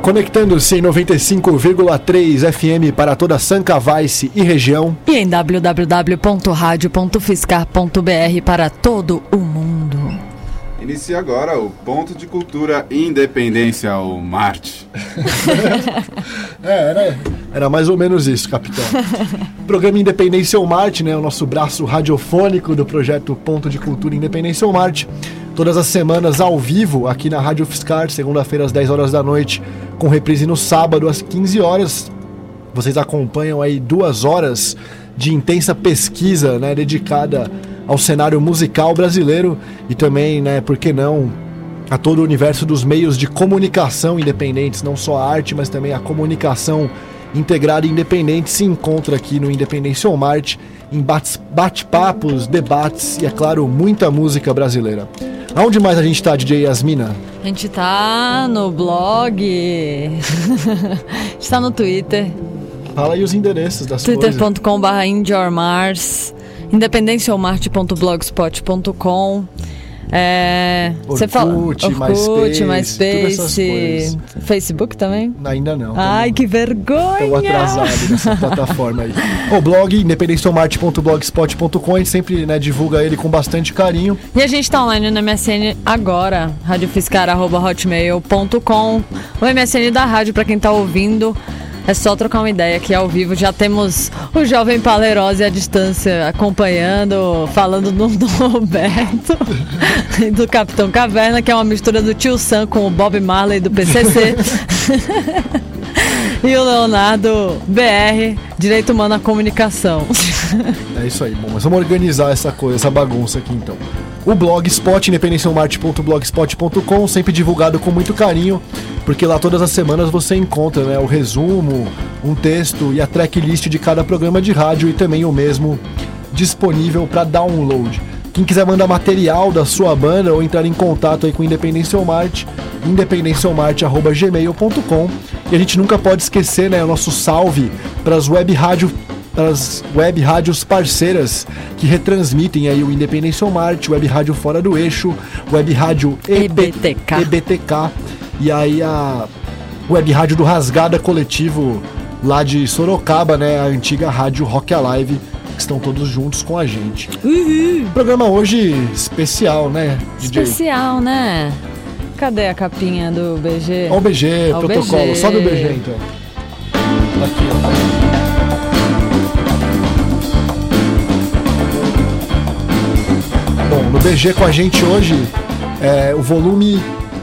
Conectando-se em 95,3 FM para toda Sancavaice e região. E em www.radio.fiscar.br para todo o mundo. Inicia agora o Ponto de Cultura Independência, o Marte. Era mais ou menos isso, capitão. Programa Independência ou Marte, né? O nosso braço radiofônico do projeto Ponto de Cultura Independência ou Marte. Todas as semanas ao vivo aqui na Rádio Fiscar, segunda-feira às 10 horas da noite, com reprise no sábado às 15 horas. Vocês acompanham aí 2 horas de intensa pesquisa, né, dedicada ao cenário musical brasileiro e também, né, por que não, a todo o universo dos meios de comunicação independentes, não só a arte, mas também a comunicação integrada e independente se encontra aqui no Independência ou Marte, em bate-papos, debates e, é claro, muita música brasileira. Aonde mais a gente tá, DJ Yasmina? A gente tá no blog, a gente tá no Twitter. Fala aí os endereços das coisas. twitter.com/indioormars, independenciaomarte.blogspot.com. Você fala Orkut, MySpace, Facebook também? Ainda não. Ai, que vergonha! Estou atrasado nessa plataforma aí. O blog, independenciaomarte.blogspot.com, a gente sempre, né, divulga ele com bastante carinho. E a gente tá online no MSN agora, radiofiscar@hotmail.com. O MSN da rádio, para quem tá ouvindo. É só trocar uma ideia aqui ao vivo. Já temos o jovem Palerose à distância acompanhando, falando do Roberto e do Capitão Caverna, que é uma mistura do Tio Sam com o Bob Marley do PCC. E o Leonardo BR, Direito Humano à Comunicação. É isso aí, bom, mas vamos organizar essa coisa, essa bagunça aqui então. O blogspot, independenciaomarte.blogspot.com, sempre divulgado com muito carinho, porque lá todas as semanas você encontra, né, o resumo, um texto e a tracklist de cada programa de rádio e também o mesmo disponível para download. Quem quiser mandar material da sua banda ou entrar em contato aí com Independência ou Marte, independenciaomarte@gmail.com. E a gente nunca pode esquecer, né, o nosso salve para as web rádios parceiras que retransmitem aí o Independência ou Marte, Web Rádio Fora do Eixo, Web Rádio EBTK e aí a Web Rádio do Rasgada Coletivo lá de Sorocaba, né, a antiga Rádio Rock Alive, que estão todos juntos com a gente. Uhum. Programa hoje especial, né, DJ? Especial, né? Cadê a capinha do BG? Ó o BG, ó protocolo. BG. Sobe o BG, então. Aqui, ó. Bom, no BG com a gente hoje é o volume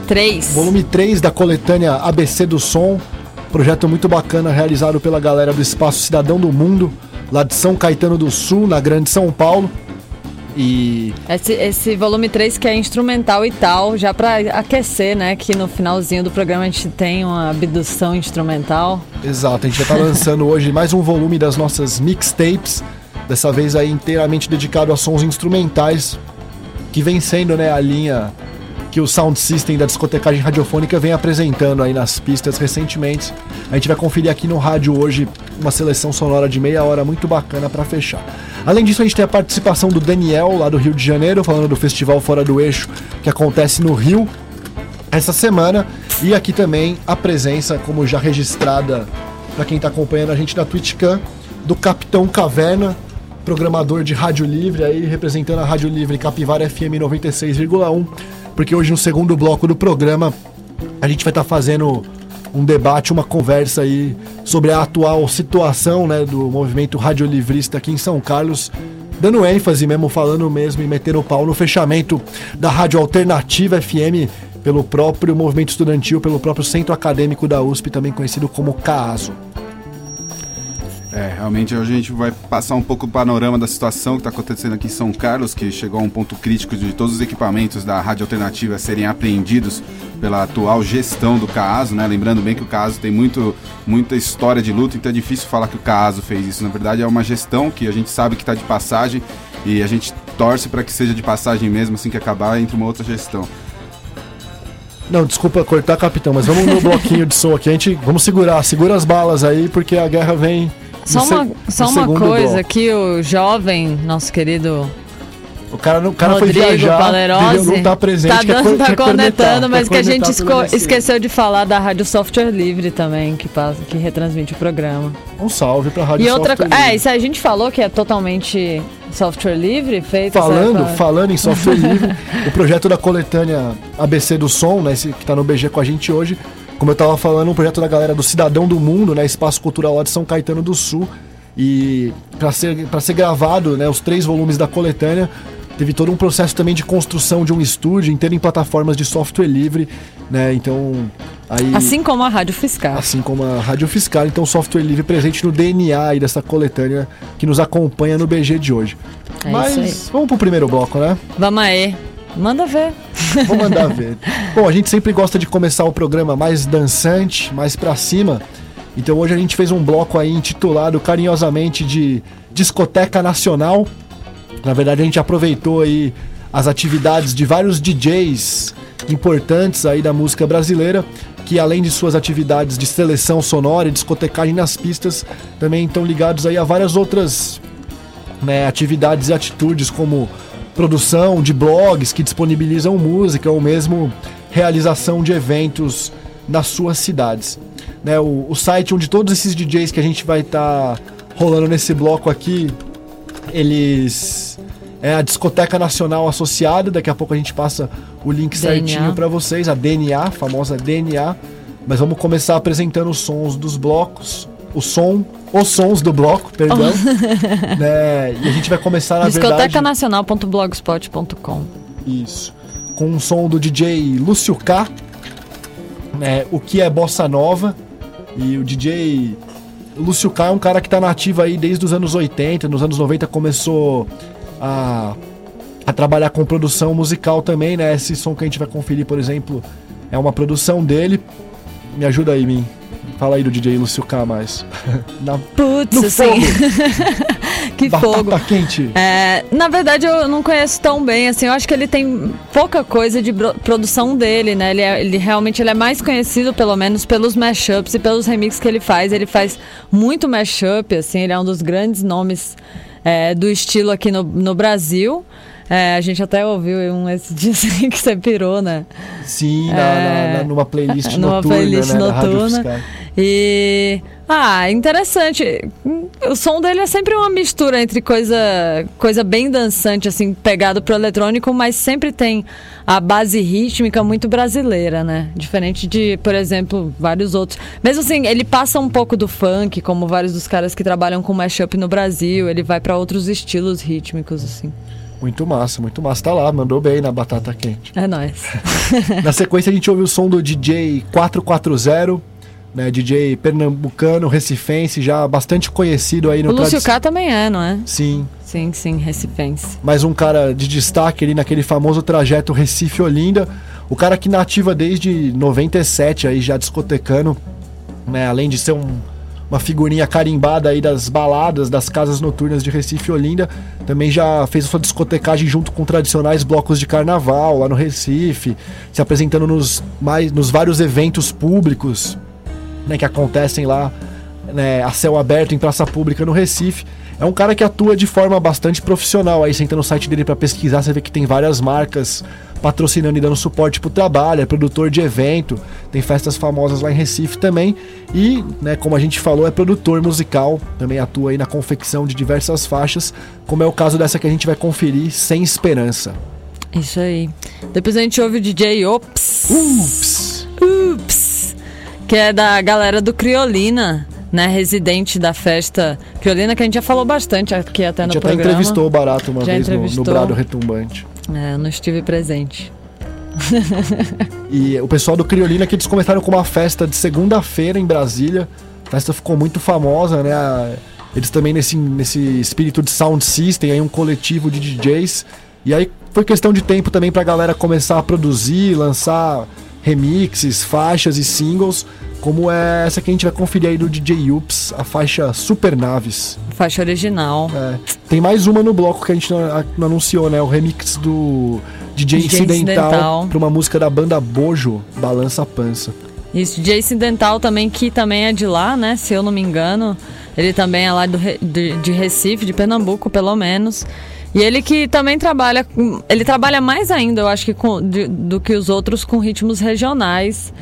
3 da coletânea ABC do Som. Projeto muito bacana realizado pela galera do Espaço Cidadão do Mundo, lá de São Caetano do Sul, na Grande São Paulo. E esse volume 3 que é instrumental e tal, já pra aquecer, né? Que no finalzinho do programa a gente tem uma abdução instrumental. Exato, a gente já tá lançando hoje mais um volume das nossas mixtapes, dessa vez aí inteiramente dedicado a sons instrumentais, que vem sendo, né, a linha que o Sound System da discotecagem radiofônica vem apresentando aí nas pistas recentemente. A gente vai conferir aqui no rádio hoje uma seleção sonora de meia hora muito bacana para fechar. Além disso, a gente tem a participação do Daniel, lá do Rio de Janeiro, falando do Festival Fora do Eixo, que acontece no Rio essa semana. E aqui também a presença, como já registrada para quem está acompanhando a gente na TwitchCam, do Capitão Caverna, programador de Rádio Livre, aí representando a Rádio Livre Capivara FM 96,1, porque hoje no segundo bloco do programa a gente vai estar fazendo um debate, uma conversa aí sobre a atual situação, né, do movimento radiolivrista aqui em São Carlos, dando ênfase mesmo, falando mesmo e metendo o pau no fechamento da Rádio Alternativa FM pelo próprio movimento estudantil, pelo próprio Centro Acadêmico da USP, também conhecido como CAASO. Realmente hoje a gente vai passar um pouco o panorama da situação que está acontecendo aqui em São Carlos, que chegou a um ponto crítico de todos os equipamentos da Rádio Alternativa serem apreendidos pela atual gestão do CAASO, né? Lembrando bem que o CAASO tem muita história de luta, então é difícil falar que o CAASO fez isso. Na verdade é uma gestão que a gente sabe que está de passagem e a gente torce para que seja de passagem mesmo, assim que acabar, entre uma outra gestão. Não, desculpa cortar, capitão, mas vamos no bloquinho de som aqui, vamos segura as balas aí, porque a guerra vem... Só uma coisa bloco. Que o jovem, nosso querido O cara foi Rodrigo viajar, Palerose, não tá presente. tá cornetando, mas que a gente esqueceu. esqueceu de falar da Rádio Software Livre também, que retransmite o programa. Um salve pra Rádio Software Livre. Isso a gente falou que é totalmente software livre, feito... Falando em software livre, o projeto da coletânea ABC do Som, né, esse que tá no BG com a gente hoje, como eu tava falando, um projeto da galera do Cidadão do Mundo, né, Espaço Cultural lá de São Caetano do Sul, e para ser gravado, né, os 3 volumes da coletânea, teve todo um processo também de construção de um estúdio inteiro em plataformas de software livre, né? Então, aí, assim como a Rádio Fiscal. Assim como a Rádio Fiscal, então software livre presente no DNA aí dessa coletânea que nos acompanha no BG de hoje. Mas vamos pro primeiro bloco, né? Vamos aí. Manda ver. Vou mandar ver. Bom, a gente sempre gosta de começar o programa mais dançante, mais pra cima. Então hoje a gente fez um bloco aí intitulado carinhosamente de Discoteca Nacional. Na verdade, a gente aproveitou aí as atividades de vários DJs importantes aí da música brasileira, que além de suas atividades de seleção sonora e discotecagem nas pistas, também estão ligados aí a várias outras, né, atividades e atitudes, como produção de blogs que disponibilizam música ou mesmo realização de eventos nas suas cidades. Né, o site onde todos esses DJs que a gente vai estar rolando nesse bloco aqui, eles é a Discoteca Nacional Associada. Daqui a pouco a gente passa o link certinho para vocês, a DNA, a famosa DNA. Mas vamos começar apresentando os sons dos blocos, os sons do bloco, perdão. Né? E a gente vai começar na discotecanacional.blogspot.com. Isso. Com um som do DJ Lúcio K, né? O que é bossa nova. E o DJ Lúcio K é um cara que tá nativo aí desde os anos 80, nos anos 90 começou a trabalhar com produção musical também, né? Esse som que a gente vai conferir, por exemplo, é uma produção dele. Me ajuda aí, Min. Fala aí do DJ Lúcio K mais. Putz, assim. Que Batata fogo. Quente. Na verdade, eu não conheço tão bem, assim. Eu acho que ele tem pouca coisa de produção dele, né? Ele realmente é mais conhecido, pelo menos, pelos mashups e pelos remixes que ele faz. Ele faz muito mashup, assim. Ele é um dos grandes nomes do estilo aqui no Brasil. A gente até ouviu esse dia assim, que você pirou, né? Sim, numa playlist noturna. Numa playlist né, noturna. E... interessante. O som dele é sempre uma mistura entre coisa bem dançante, assim, pegado pro eletrônico, mas sempre tem a base rítmica muito brasileira, né? Diferente de, por exemplo, vários outros. Mesmo assim, ele passa um pouco do funk, como vários dos caras que trabalham com mashup no Brasil. Ele vai para outros estilos rítmicos, assim. Muito massa, muito massa. Tá lá, mandou bem na Batata Quente. É nóis. Na sequência a gente ouve o som do DJ 440, né, DJ pernambucano, recifense, já bastante conhecido aí no... O Lúcio K também não é? Sim. Sim, recifense. Mais um cara de destaque ali naquele famoso trajeto Recife-Olinda. O cara que nativa desde 97 aí, já discotecando, né, além de ser uma figurinha carimbada aí das baladas, das casas noturnas de Recife e Olinda, também já fez a sua discotecagem junto com tradicionais blocos de carnaval lá no Recife, se apresentando nos vários eventos públicos, né, que acontecem lá, né, a céu aberto em praça pública no Recife. É um cara que atua de forma bastante profissional. Aí você entra no site dele para pesquisar, você vê que tem várias marcas patrocinando e dando suporte pro trabalho, é produtor de evento, tem festas famosas lá em Recife também. E, né, como a gente falou, é produtor musical, também atua aí na confecção de diversas faixas, como é o caso dessa que a gente vai conferir, Sem Esperança. Isso aí. Depois a gente ouve o DJ Ups, que é da galera do Criolina, né, residente da festa Criolina, que a gente já falou bastante aqui até no programa. A gente até entrevistou o Barato uma vez no Brado Retumbante. Eu não estive presente. E o pessoal do Criolina, que eles começaram com uma festa de segunda-feira em Brasília. A festa ficou muito famosa, né? Eles também nesse espírito de sound system, aí um coletivo de DJs. E aí foi questão de tempo também pra galera começar a produzir, lançar remixes, faixas e singles, como é essa que a gente vai conferir aí do DJ Ups, a faixa Super Naves. Faixa original. Tem mais uma no bloco que a gente não anunciou, né? O remix do DJ Incidental para uma música da banda Bojo, Balança a Pança. Isso, DJ Incidental também, que também é de lá, né? Se eu não me engano. Ele também é lá de Recife, de Pernambuco, pelo menos. E ele que também trabalha, ele trabalha mais ainda, eu acho que do que os outros, com ritmos regionais,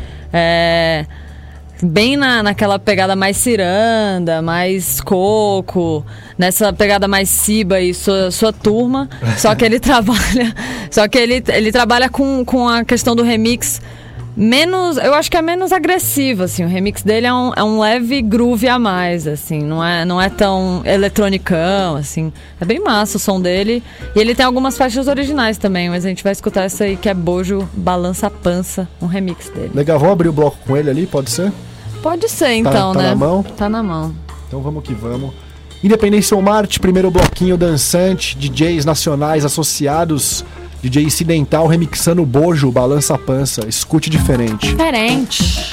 bem naquela pegada mais ciranda, mais coco, nessa pegada mais Ciba e sua turma, só que ele trabalha com a questão do remix menos, eu acho que é menos agressivo, assim. O remix dele é um leve groove a mais, assim. Não é tão eletronicão, assim. É bem massa o som dele. E ele tem algumas faixas originais também, mas a gente vai escutar essa aí que é Bojo Balança a Pança, um remix dele. Legal, vamos abrir o bloco com ele ali, pode ser? Pode ser, então, né? Tá na mão? Tá na mão. Então vamos que vamos. Independência Marte, primeiro bloquinho dançante, DJs nacionais associados, DJ Incidental remixando Bojo, Balança a Pança. Escute diferente. Diferente.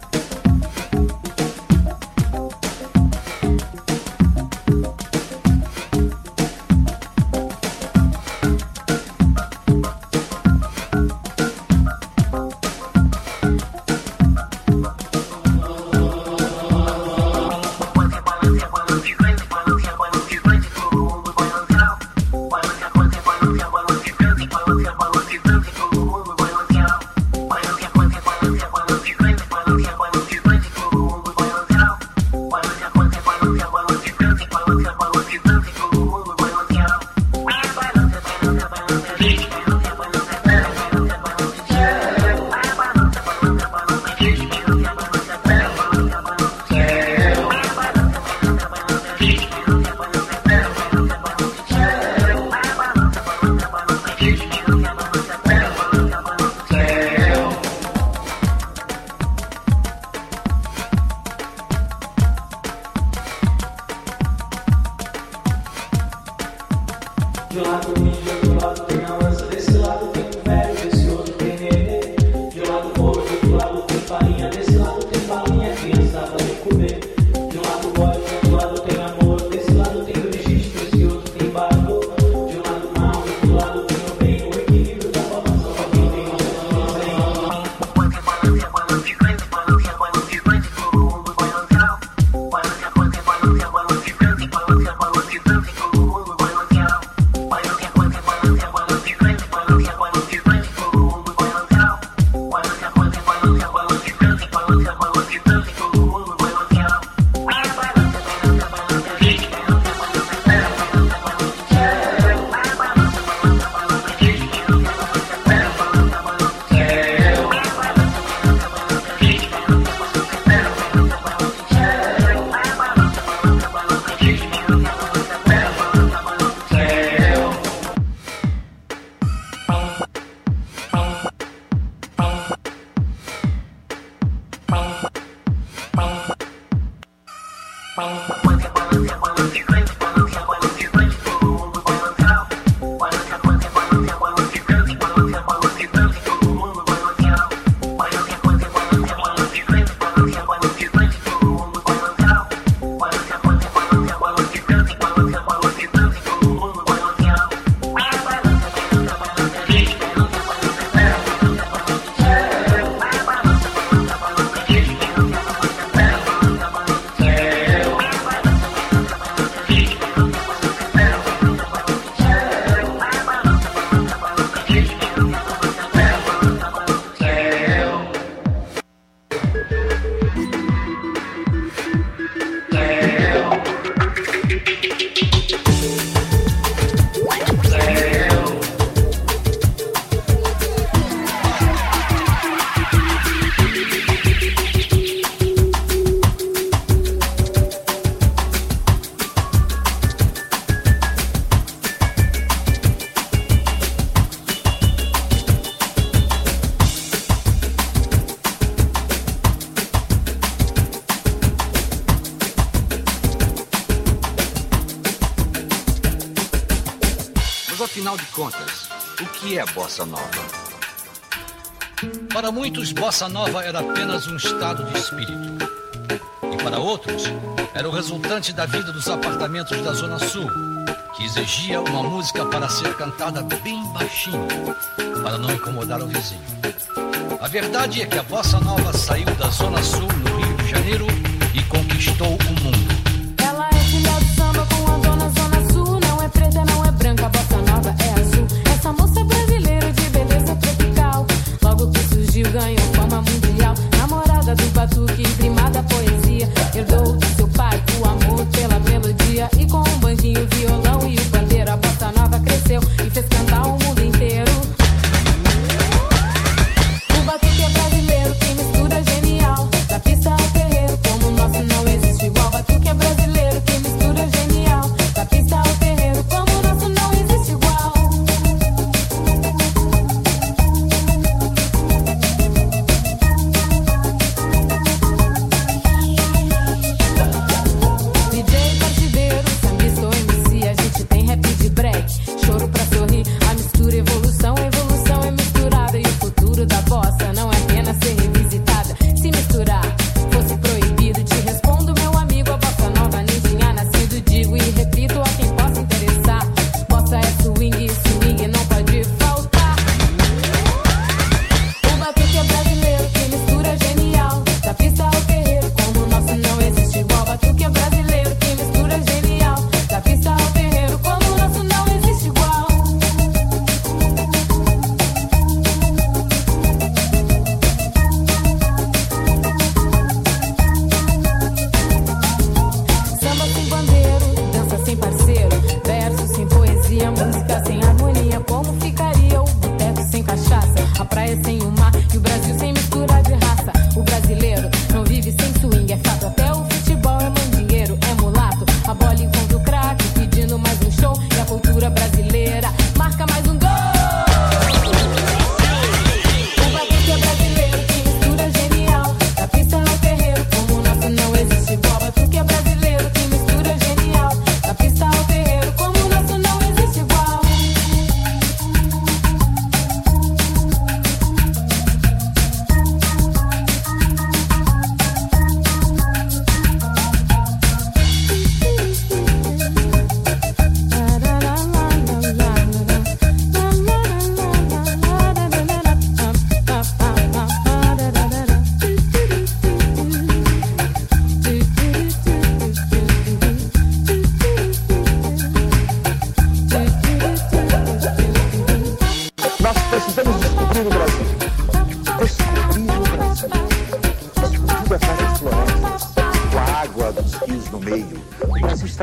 Afinal de contas, o que é bossa nova? Para muitos, bossa nova era apenas um estado de espírito. E para outros, era o resultante da vida dos apartamentos da Zona Sul, que exigia uma música para ser cantada bem baixinho, para não incomodar o vizinho. A verdade é que a bossa nova saiu da Zona Sul, no Rio de Janeiro, e conquistou o mundo. Ela é filha do samba com a dona Zona Sul, não é preta, não é branca, bossa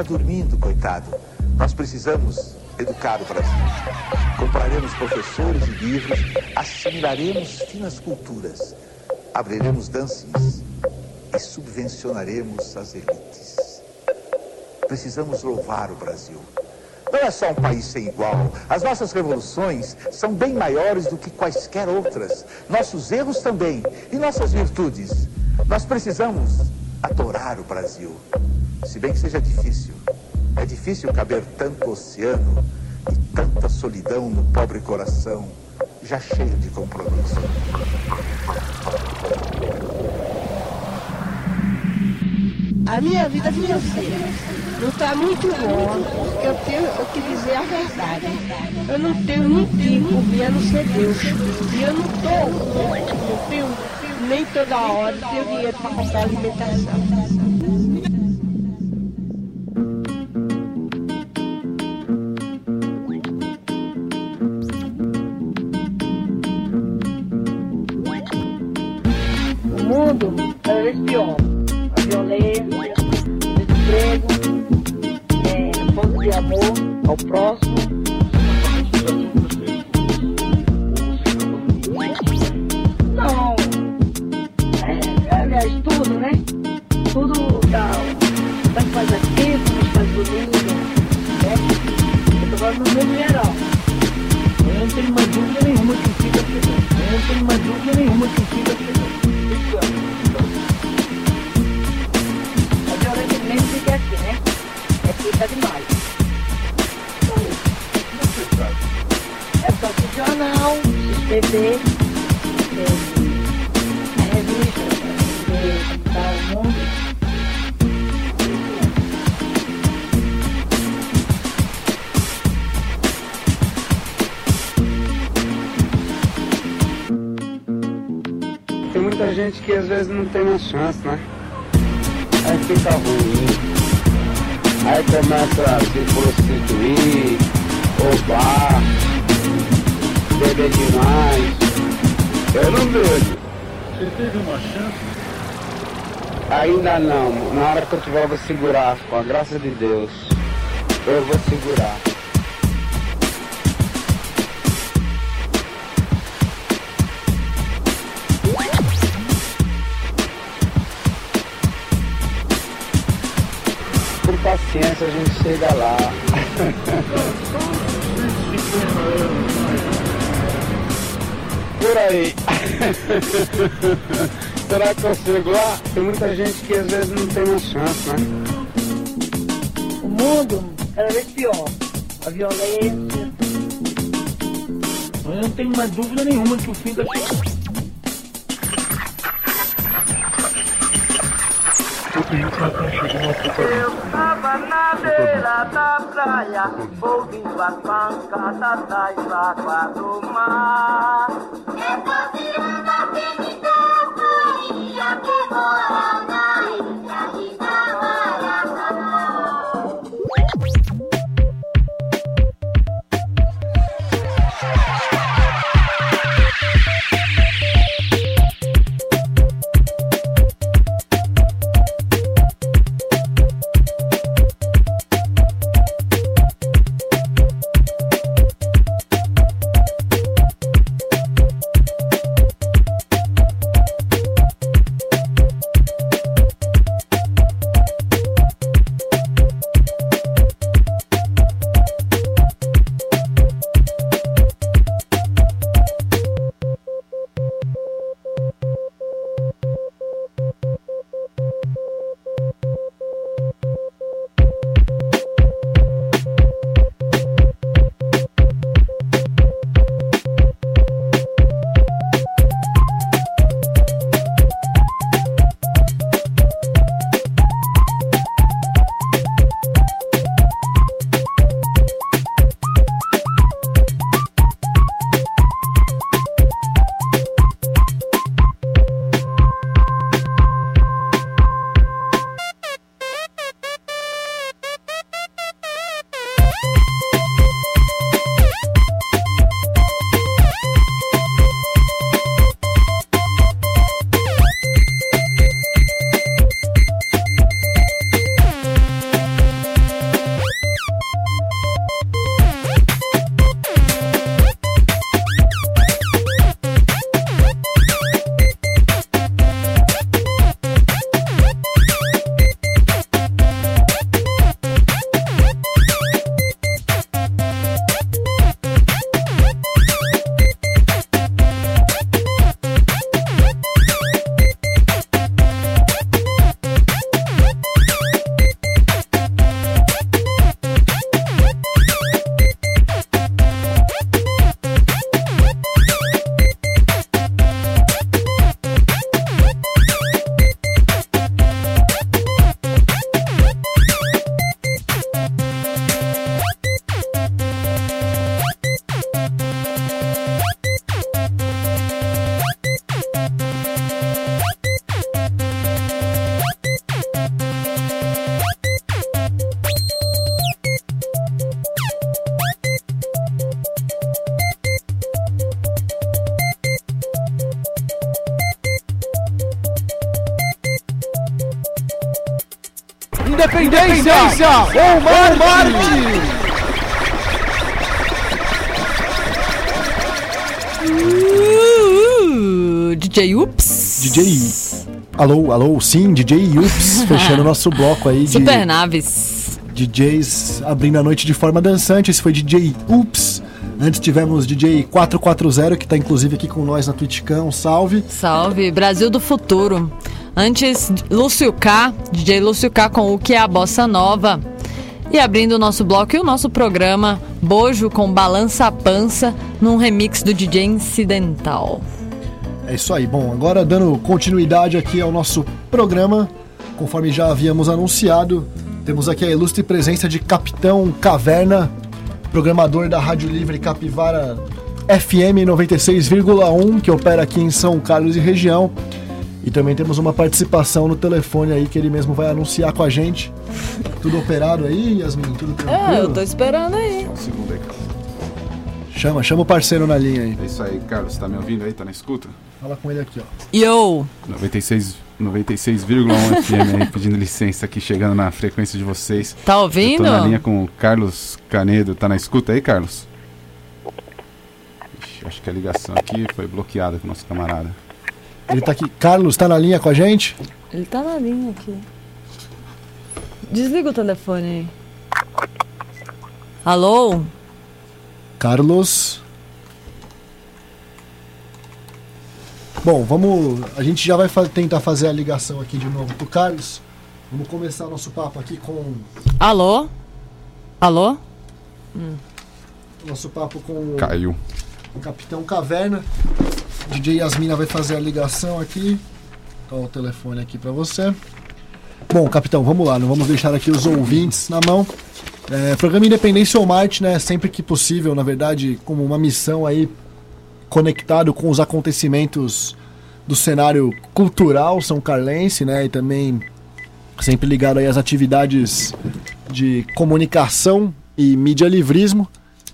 dormindo, coitado. Nós precisamos educar o Brasil. Compraremos professores e livros, assimilaremos finas culturas, abriremos dancings e subvencionaremos as elites. Precisamos louvar o Brasil. Não é só um país sem igual. As nossas revoluções são bem maiores do que quaisquer outras. Nossos erros também e nossas virtudes. Nós precisamos adorar o Brasil. Se bem que seja difícil. É difícil caber tanto oceano e tanta solidão no pobre coração, já cheio de compromisso. A minha vida financeira não está muito boa, porque eu tenho que dizer a verdade. Eu não tenho ninguém por mim a não ser Deus. E eu não tenho nem toda hora tenho dinheiro para comprar alimentação. O mundo cada vez pior. A violência, o desemprego, a falta de amor ao próximo. Não. Aliás, tudo, né? Tudo tanto faz aqui, como faz bonito, né? Eu tô falando no meio geral. Eu não tenho mais dúvida nenhuma que fica aqui. Eu não tenho mais dúvida nenhuma que fica aqui. A violência nem fica aqui, né? É fica demais. É só o jornal, o TV, a revista, o mundo. Tem muita gente que às vezes não tem uma chance, né? Aí fica ruim. Aí começa a se prostituir, roubar, beber demais. Eu não bebo. Você teve uma chance? Ainda não. Na hora que eu tiver eu vou segurar, com a graça de Deus. Eu vou segurar. Por paciência a gente chega lá. Por aí. Será que eu chego lá? Tem muita gente que às vezes não tem uma chance, né? O mundo cada vez pior. A violência. Eu não tenho mais dúvida nenhuma que o fim da Eu tava na beira da praia, ouvindo as pancadas da água do mar. Essa virada tem me deu carinha que mora na ilha de Itamaracá. Independência ou Marte! DJ Ups. DJ. Alô, sim, DJ Ups, fechando o nosso bloco aí de Super Naves. DJs abrindo a noite de forma dançante. Esse foi DJ Ups. Antes tivemos DJ 440, que tá inclusive aqui com nós na TwitchCam. Salve. Salve, Brasil do Futuro. Antes, Lúcio K, DJ Lúcio K com O Que é a Bossa Nova. E abrindo o nosso bloco e o nosso programa, Bojo com Balança Pança, num remix do DJ Incidental. É isso aí. Bom, agora dando continuidade aqui ao nosso programa, conforme já havíamos anunciado, temos aqui a ilustre presença de Capitão Caverna, programador da Rádio Livre Capivara FM 96,1, que opera aqui em São Carlos e região. E também temos uma participação no telefone aí que ele mesmo vai anunciar com a gente. Tudo operado aí, Yasmin? Tudo tranquilo? Eu tô esperando aí. Um segundo aí, Carlos. Chama o parceiro na linha aí. É isso aí, Carlos. Tá me ouvindo aí? Tá na escuta? Fala com ele aqui, ó. Yo! 96,1 FM aí, pedindo licença aqui, chegando na frequência de vocês. Tá ouvindo? Eu tô na linha com o Carlos Canedo. Tá na escuta aí, Carlos? Ixi, acho que a ligação aqui foi bloqueada com o nosso camarada. Ele tá aqui. Carlos, tá na linha com a gente? Ele tá na linha aqui. Desliga o telefone aí. Alô? Carlos. Bom, a gente já vai tentar fazer a ligação aqui de novo pro Carlos. Vamos começar nosso papo aqui com... Alô? Nosso papo com Caiu. o Capitão Caverna. DJ Yasmina vai fazer a ligação aqui. Tá o telefone aqui pra você. Bom, Capitão, vamos lá. Não vamos deixar aqui os ouvintes na mão. Programa Independência ou Marte, né? Sempre que possível, na verdade, como uma missão aí conectado com os acontecimentos do cenário cultural são carlense, né? E também sempre ligado aí às atividades de comunicação e mídia livrismo.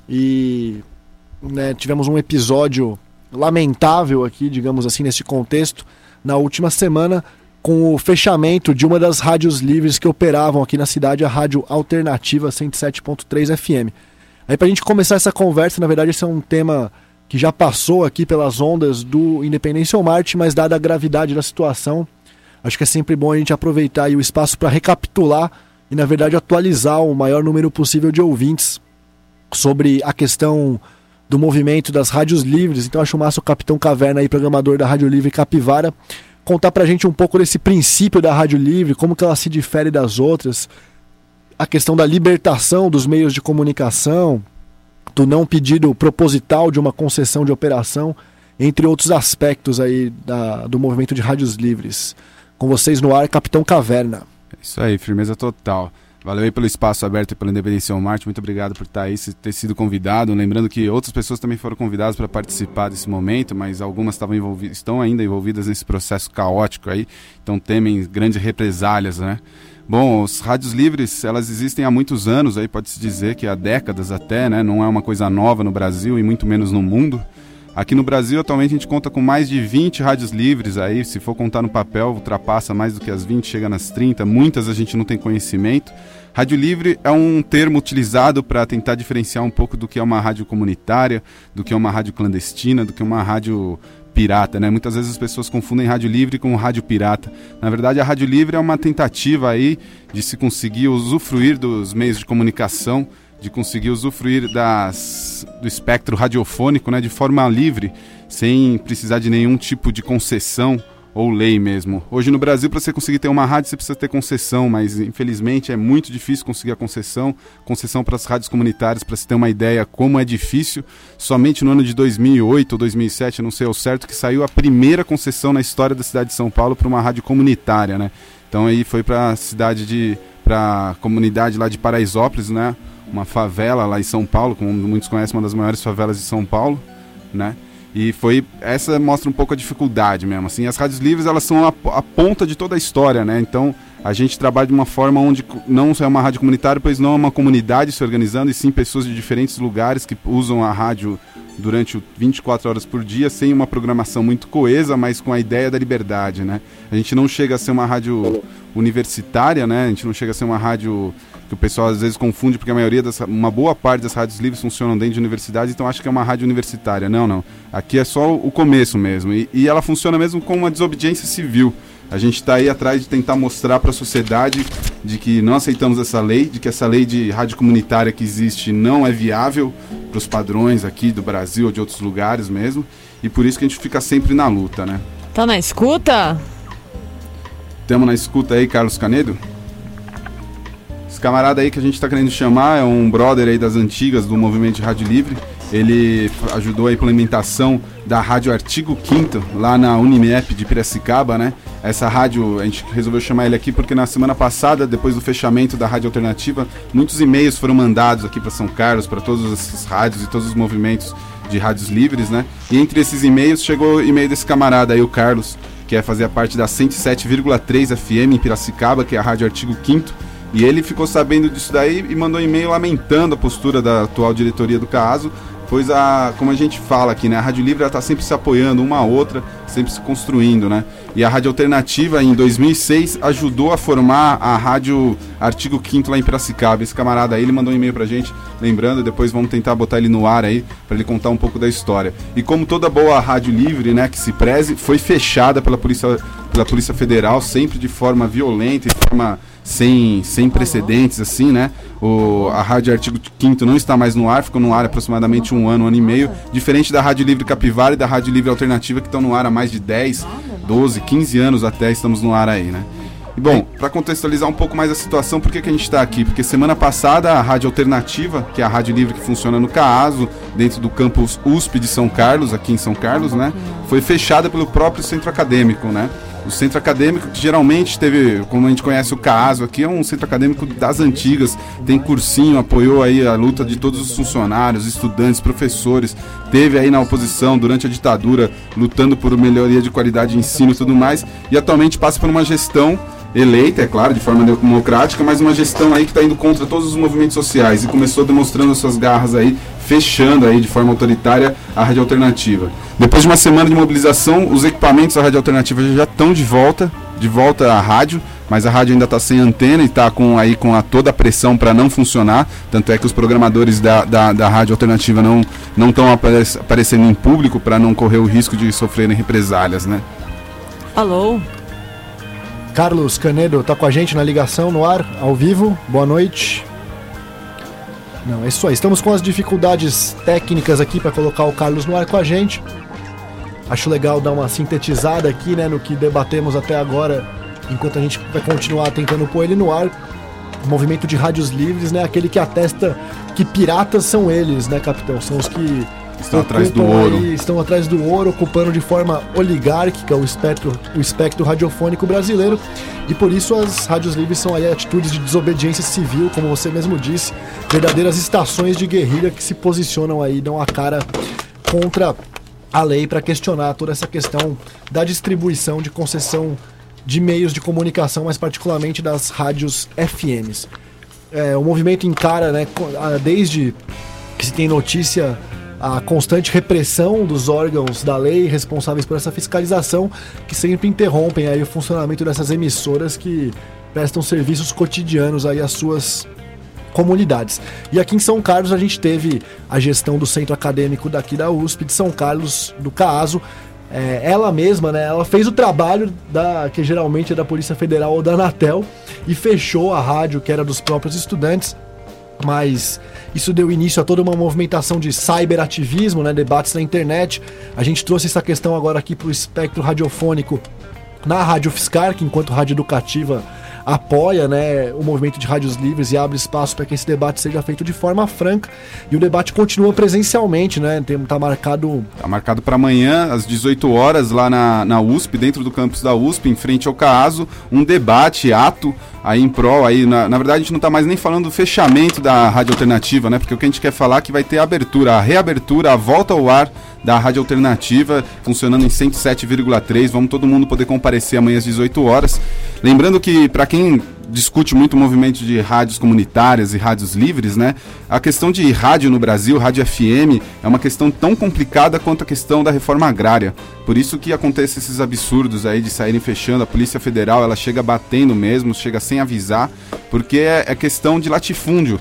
E né, tivemos um episódio lamentável aqui, digamos assim, nesse contexto, na última semana, com o fechamento de uma das rádios livres que operavam aqui na cidade, a Rádio Alternativa 107.3 FM. Aí pra gente começar essa conversa, na verdade esse é um tema que já passou aqui pelas ondas do Independência ou Marte, mas dada a gravidade da situação, acho que é sempre bom a gente aproveitar aí o espaço para recapitular e na verdade atualizar o maior número possível de ouvintes sobre a questão do movimento das rádios livres. Então acho massa o Capitão Caverna aí, programador da Rádio Livre Capivara, contar pra gente um pouco desse princípio da Rádio Livre, como que ela se difere das outras, a questão da libertação dos meios de comunicação, do não pedido proposital de uma concessão de operação, entre outros aspectos aí do movimento de rádios livres. Com vocês no ar, Capitão Caverna. É isso aí, firmeza total. Valeu aí pelo espaço aberto e pela Independência ou Marte. Muito obrigado por estar aí, ter sido convidado. Lembrando que outras pessoas também foram convidadas para participar desse momento, mas algumas estão ainda envolvidas nesse processo caótico aí, então temem grandes represálias, né? Bom, as rádios livres, elas existem há muitos anos, aí pode-se dizer que há décadas até, né? Não é uma coisa nova no Brasil e muito menos no mundo. Aqui no Brasil, atualmente, a gente conta com mais de 20 rádios livres aí, se for contar no papel, ultrapassa mais do que as 20, chega nas 30, muitas a gente não tem conhecimento. Rádio livre é um termo utilizado para tentar diferenciar um pouco do que é uma rádio comunitária, do que é uma rádio clandestina, do que é uma rádio pirata, né? Muitas vezes as pessoas confundem rádio livre com rádio pirata. Na verdade, a rádio livre é uma tentativa aí de se conseguir usufruir dos meios de comunicação, de conseguir usufruir do espectro radiofônico, né, de forma livre, sem precisar de nenhum tipo de concessão ou lei mesmo. Hoje no Brasil, para você conseguir ter uma rádio, você precisa ter concessão, mas infelizmente é muito difícil conseguir a concessão para as rádios comunitárias. Para você ter uma ideia como é difícil, somente no ano de 2008 ou 2007, não sei ao certo, que saiu a primeira concessão na história da cidade de São Paulo para uma rádio comunitária, né? Então aí foi para a comunidade lá de Paraisópolis, né? Uma favela lá em São Paulo, como muitos conhecem, uma das maiores favelas de São Paulo, né? E essa mostra um pouco a dificuldade mesmo, assim. As rádios livres, elas são a ponta de toda a história, né? Então, a gente trabalha de uma forma onde não é uma rádio comunitária, pois não é uma comunidade se organizando, e sim pessoas de diferentes lugares que usam a rádio durante 24 horas por dia, sem uma programação muito coesa, mas com a ideia da liberdade, né? A gente não chega a ser uma rádio universitária, né? A gente não chega a ser uma rádio que o pessoal às vezes confunde, porque uma boa parte das rádios livres funcionam dentro de universidades, então acha que é uma rádio universitária. Não. Aqui é só o começo mesmo, e ela funciona mesmo com uma desobediência civil. A gente está aí atrás de tentar mostrar para a sociedade de que não aceitamos essa lei, de que essa lei de rádio comunitária que existe não é viável para os padrões aqui do Brasil ou de outros lugares mesmo, e por isso que a gente fica sempre na luta, né? Tá na escuta? Estamos na escuta aí, Carlos Canedo? Esse camarada aí que a gente está querendo chamar é um brother aí das antigas do movimento de Rádio Livre. Ele ajudou a implementação da Rádio Artigo 5º, lá na Unimep de Piracicaba, né? Essa rádio, a gente resolveu chamar ele aqui porque na semana passada, depois do fechamento da Rádio Alternativa, muitos e-mails foram mandados aqui para São Carlos, para todas essas rádios e todos os movimentos de rádios livres, né? E entre esses e-mails chegou o e-mail desse camarada aí, o Carlos, que fazia parte da 107,3 FM em Piracicaba, que é a Rádio Artigo 5º. E ele ficou sabendo disso daí e mandou um e-mail lamentando a postura da atual diretoria do CAASO, pois, como a gente fala aqui, né, a Rádio Livre está sempre se apoiando uma a outra, sempre se construindo, né? E a Rádio Alternativa, em 2006, ajudou a formar a Rádio Artigo 5º lá em Piracicaba. Esse camarada aí, ele mandou um e-mail pra gente, lembrando, depois vamos tentar botar ele no ar aí, para ele contar um pouco da história. E como toda boa Rádio Livre, né, que se preze, foi fechada pela Polícia Federal, sempre de forma violenta, de forma sem precedentes, assim, né? A Rádio Artigo 5º não está mais no ar, ficou no ar aproximadamente um ano e meio, diferente da Rádio Livre Capivara e da Rádio Livre Alternativa, que estão no ar há mais de 10, 12, 15 anos até, estamos no ar aí, né? E bom, para contextualizar um pouco mais a situação, por que a gente está aqui? Porque semana passada a Rádio Alternativa, que é a Rádio Livre que funciona no CAASO, dentro do campus USP de São Carlos, aqui em São Carlos, né? Foi fechada pelo próprio centro acadêmico, né? O centro acadêmico, que geralmente teve, como a gente conhece o CAASO aqui, é um centro acadêmico das antigas, tem cursinho, apoiou aí a luta de todos os funcionários, estudantes, professores, teve aí na oposição durante a ditadura, lutando por melhoria de qualidade de ensino e tudo mais, e atualmente passa por uma gestão eleita, é claro, de forma democrática, mas uma gestão aí que está indo contra todos os movimentos sociais e começou demonstrando as suas garras aí, fechando aí de forma autoritária a Rádio Alternativa. Depois de uma semana de mobilização, os equipamentos da Rádio Alternativa já estão de volta à rádio, mas a rádio ainda está sem antena e está com toda a pressão para não funcionar, tanto é que os programadores da Rádio Alternativa não estão aparecendo em público para não correr o risco de sofrerem represálias, né? Alô? Carlos Canedo tá com a gente na ligação, no ar, ao vivo. Boa noite. Não, é isso aí. Estamos com as dificuldades técnicas aqui para colocar o Carlos no ar com a gente. Acho legal dar uma sintetizada aqui, né, no que debatemos até agora, enquanto a gente vai continuar tentando pôr ele no ar. O movimento de rádios livres, né, aquele que atesta que piratas são eles, né, capitão? São os que estão atrás do ouro. Estão atrás do ouro, ocupando de forma oligárquica o espectro radiofônico brasileiro. E por isso as rádios livres são aí atitudes de desobediência civil, como você mesmo disse, verdadeiras estações de guerrilha que se posicionam aí, dão a cara contra a lei para questionar toda essa questão da distribuição de concessão de meios de comunicação, mas particularmente das rádios FMs. O movimento encara, né, desde que se tem notícia, a constante repressão dos órgãos da lei responsáveis por essa fiscalização, que sempre interrompem aí o funcionamento dessas emissoras que prestam serviços cotidianos aí às suas comunidades. E aqui em São Carlos a gente teve a gestão do centro acadêmico daqui da USP de São Carlos, do CAASO. Ela mesma, né, ela fez o trabalho que geralmente é da Polícia Federal ou da Anatel, e fechou a rádio que era dos próprios estudantes. Mas isso deu início a toda uma movimentação de cyberativismo, né, debates na internet. A gente trouxe essa questão agora aqui para o espectro radiofônico na Rádio Fiscar, que enquanto rádio educativa apoia, né, o movimento de rádios livres e abre espaço para que esse debate seja feito de forma franca. E o debate continua presencialmente, né? Tá marcado para amanhã às 18 horas lá na USP, dentro do campus da USP, em frente ao CAASO, um debate, ato aí em prol, aí na verdade a gente não está mais nem falando do fechamento da Rádio Alternativa, né? Porque o que a gente quer falar é que vai ter a reabertura, a volta ao ar da Rádio Alternativa, funcionando em 107,3. Vamos todo mundo poder comparecer amanhã às 18 horas. Lembrando que, para quem discute muito o movimento de rádios comunitárias e rádios livres, né? A questão de rádio no Brasil, rádio FM, é uma questão tão complicada quanto a questão da reforma agrária. Por isso que acontecem esses absurdos aí de saírem fechando. A Polícia Federal, ela chega batendo mesmo, chega sem avisar, porque é questão de latifúndio.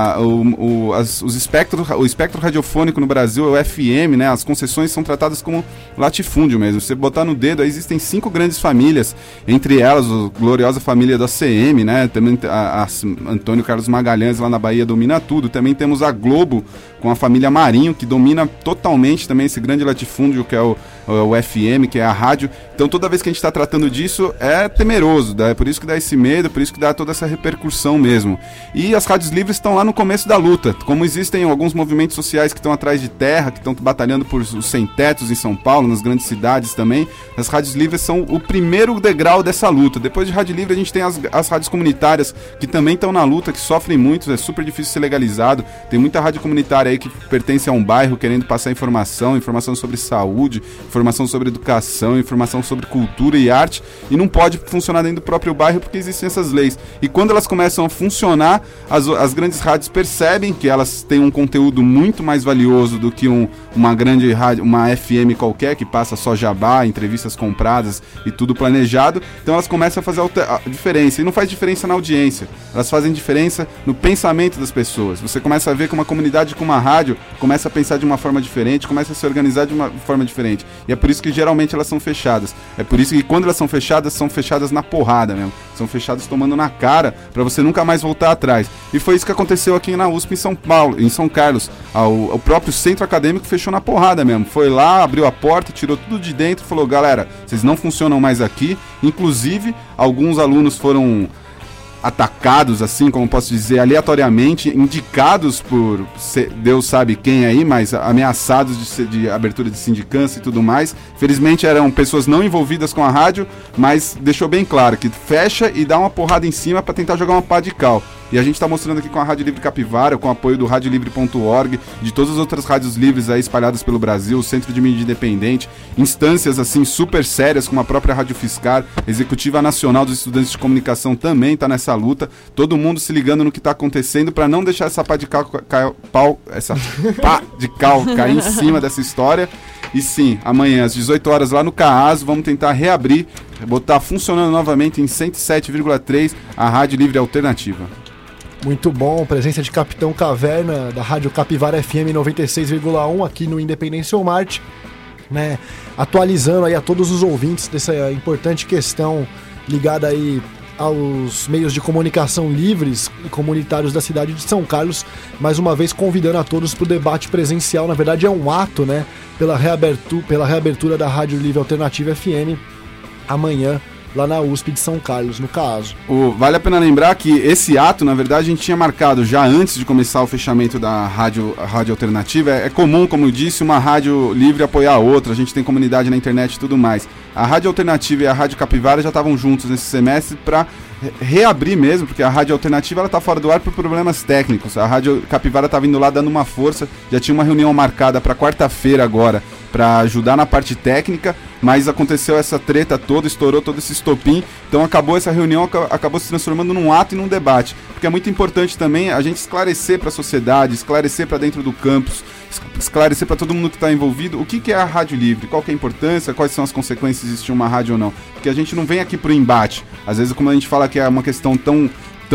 O espectro radiofônico no Brasil é o FM, né? As concessões são tratadas como latifúndio mesmo. Se você botar no dedo, aí existem 5 grandes famílias, entre elas a gloriosa família da ACM, né? Também a Antônio Carlos Magalhães lá na Bahia domina tudo. Também temos a Globo com a família Marinho, que domina totalmente também esse grande latifúndio que é o FM, que é a rádio. Então toda vez que a gente está tratando disso é temeroso, é por isso que dá esse medo, por isso que dá toda essa repercussão mesmo. E as rádios livres estão lá no começo da luta, como existem alguns movimentos sociais que estão atrás de terra, que estão batalhando por os sem-tetos em São Paulo, nas grandes cidades também. As rádios livres são o primeiro degrau dessa luta. Depois de rádio livre a gente tem as rádios comunitárias, que também estão na luta, que sofrem muito, é super difícil ser legalizado. Tem muita rádio comunitária aí que pertence a um bairro querendo passar informação sobre saúde, informação sobre educação, informação sobre cultura e arte, e não pode funcionar dentro do próprio bairro porque existem essas leis. E quando elas começam a funcionar, as grandes rádios percebem que elas têm um conteúdo muito mais valioso do que uma grande rádio, uma FM qualquer, que passa só jabá, entrevistas compradas e tudo planejado. Então elas começam a fazer a diferença, e não faz diferença na audiência, elas fazem diferença no pensamento das pessoas. Você começa a ver que uma comunidade com uma rádio começa a pensar de uma forma diferente, começa a se organizar de uma forma diferente, e é por isso que geralmente elas são fechadas. É por isso que quando elas são fechadas na porrada mesmo, são fechadas tomando na cara, pra você nunca mais voltar atrás. E foi isso que aconteceu aqui na USP em São Paulo, em São Carlos. O próprio centro acadêmico fechou na porrada mesmo, foi lá, abriu a porta, tirou tudo de dentro e falou: galera, vocês não funcionam mais aqui. Inclusive, alguns alunos foram atacados, assim, como posso dizer, aleatoriamente, indicados por Deus sabe quem aí, mas ameaçados de abertura de sindicância e tudo mais. Felizmente eram pessoas não envolvidas com a rádio, mas deixou bem claro que fecha e dá uma porrada em cima para tentar jogar uma pá de cal. E a gente está mostrando aqui com a Rádio Livre Capivara, com o apoio do radiolivre.org, de todas as outras rádios livres aí espalhadas pelo Brasil, Centro de Mídia Independente, instâncias assim super sérias, como a própria Rádio Fiscar, Executiva Nacional dos Estudantes de Comunicação também está nessa luta, todo mundo se ligando no que está acontecendo para não deixar essa pá de cal cair em cima dessa história. E sim, amanhã às 18 horas lá no CAASO, vamos tentar reabrir, botar funcionando novamente em 107,3 a Rádio Livre Alternativa. Muito bom, presença de Capitão Caverna, da Rádio Capivara FM 96,1 aqui no Independência ou Marte, né? Atualizando aí a todos os ouvintes dessa importante questão ligada aí aos meios de comunicação livres e comunitários da cidade de São Carlos, mais uma vez convidando a todos para o debate presencial. Na verdade é um ato, né, pela reabertura da Rádio Livre Alternativa FM amanhã, lá na USP de São Carlos, no CAASO. Vale a pena lembrar que esse ato, na verdade, a gente tinha marcado já antes de começar o fechamento da rádio alternativa. É comum, como eu disse, uma rádio livre apoiar a outra, a gente tem comunidade na internet e tudo mais. A Rádio Alternativa e a Rádio Capivara já estavam juntos nesse semestre para reabrir mesmo, porque a Rádio Alternativa ela tá fora do ar por problemas técnicos. A Rádio Capivara tá vindo lá dando uma força, já tinha uma reunião marcada para quarta-feira agora, para ajudar na parte técnica, mas aconteceu essa treta toda, estourou todo esse estopim, então acabou essa reunião, acabou se transformando num ato e num debate, porque é muito importante também a gente esclarecer para a sociedade, esclarecer para dentro do campus, esclarecer para todo mundo que está envolvido o que é a rádio livre, qual que é a importância, quais são as consequências de existir uma rádio ou não, porque a gente não vem aqui pro embate, às vezes como a gente fala que é uma questão tão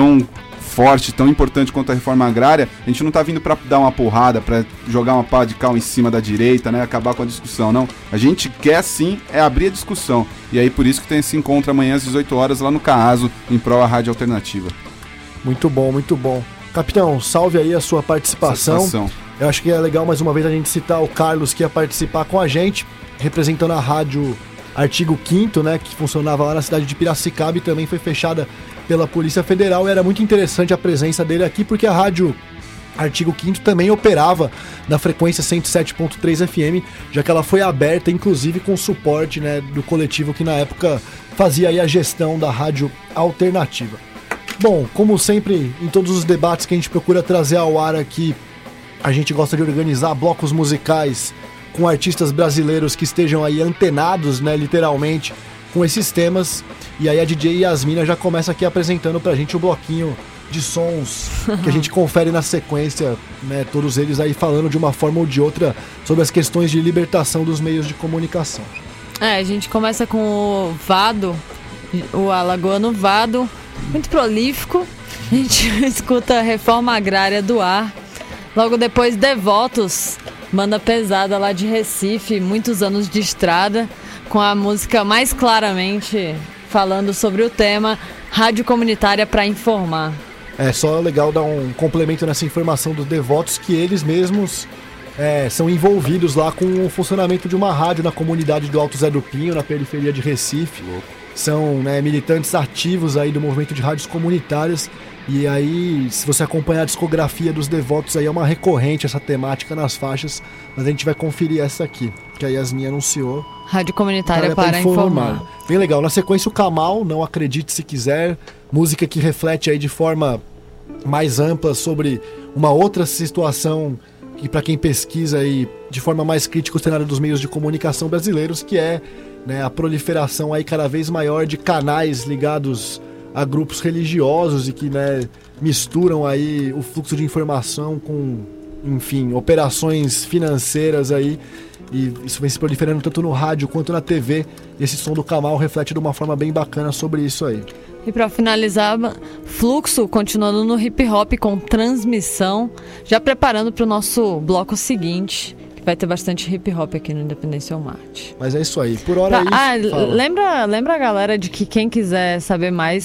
forte, tão importante quanto a reforma agrária, a gente não tá vindo para dar uma porrada, para jogar uma pá de cal em cima da direita, né, acabar com a discussão, não. A gente quer sim abrir a discussão, e aí por isso que tem esse encontro amanhã às 18 horas lá no CAASO, em prol da Rádio Alternativa. Muito bom, muito bom. Capitão, salve aí a sua participação. Eu acho que é legal mais uma vez a gente citar o Carlos, que ia participar com a gente, representando a rádio Artigo 5º, né, que funcionava lá na cidade de Piracicaba e também foi fechada pela Polícia Federal. E era muito interessante a presença dele aqui, porque a rádio Artigo 5º também operava na frequência 107.3 FM, já que ela foi aberta, inclusive com suporte, né, do coletivo que na época fazia aí a gestão da Rádio Alternativa. Bom, como sempre, em todos os debates que a gente procura trazer ao ar aqui, a gente gosta de organizar blocos musicais com artistas brasileiros que estejam aí antenados, né, literalmente, com esses temas. E aí a DJ Yasmina já começa aqui apresentando pra gente o bloquinho de sons que a gente confere na sequência, né? Todos eles aí falando de uma forma ou de outra sobre as questões de libertação dos meios de comunicação. A gente começa com o Vado, o alagoano Vado, muito prolífico. A gente escuta a Reforma Agrária do Ar. Logo depois, Devotos, banda pesada lá de Recife, muitos anos de estrada, com a música mais claramente falando sobre o tema Rádio Comunitária para Informar. É só legal dar um complemento nessa informação dos Devotos, que eles mesmos são envolvidos lá com o funcionamento de uma rádio na comunidade do Alto Zé do Pinho, na periferia de Recife. São, né, militantes ativos aí do movimento de rádios comunitárias. E aí, se você acompanhar a discografia dos Devotos, aí é uma recorrente essa temática nas faixas. Mas a gente vai conferir essa aqui, que a Yasmin anunciou. Rádio Comunitária para informar. Bem legal. Na sequência, o Kamal, Não Acredite Se Quiser. Música que reflete aí de forma mais ampla sobre uma outra situação que, para quem pesquisa aí de forma mais crítica o cenário dos meios de comunicação brasileiros, que é, né, a proliferação aí cada vez maior de canais ligados a grupos religiosos e que, né, misturam aí o fluxo de informação com, enfim, operações financeiras aí, e isso vem se proliferando tanto no rádio quanto na TV. Esse som do Kamal reflete de uma forma bem bacana sobre isso aí. E para finalizar, Fluxo continuando no hip hop com Transmissão, já preparando para o nosso bloco seguinte, que vai ter bastante hip hop aqui no Independência ou Marte. Mas é isso aí, por hora é isso. Lembra a galera de que quem quiser saber mais,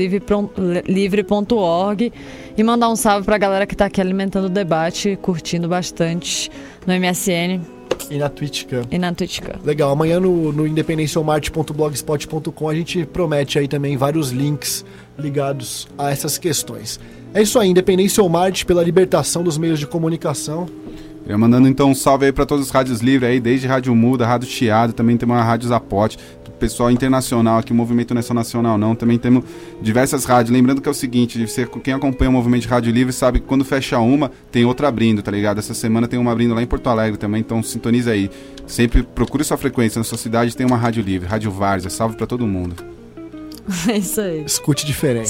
radiolivre.org, e mandar um salve para a galera que está aqui alimentando o debate, curtindo bastante no MSN. E na Twitchcam. Legal, amanhã no independencialmarte.blogspot.com a gente promete aí também vários links ligados a essas questões. É isso aí, Independência ou Marte pela libertação dos meios de comunicação. Eu mandando então um salve aí para todas as rádios livres aí, desde Rádio Muda, Rádio Chiado, também tem uma Rádio Zapote, pessoal internacional aqui, Movimento Nacional não, também temos diversas rádios. Lembrando que é o seguinte, você, quem acompanha o Movimento de Rádio Livre sabe que quando fecha uma, tem outra abrindo, tá ligado? Essa semana tem uma abrindo lá em Porto Alegre também, então sintoniza aí. Sempre procure sua frequência, na sua cidade tem uma rádio livre, Rádio Várzea, salve para todo mundo. É isso aí. Escute diferente.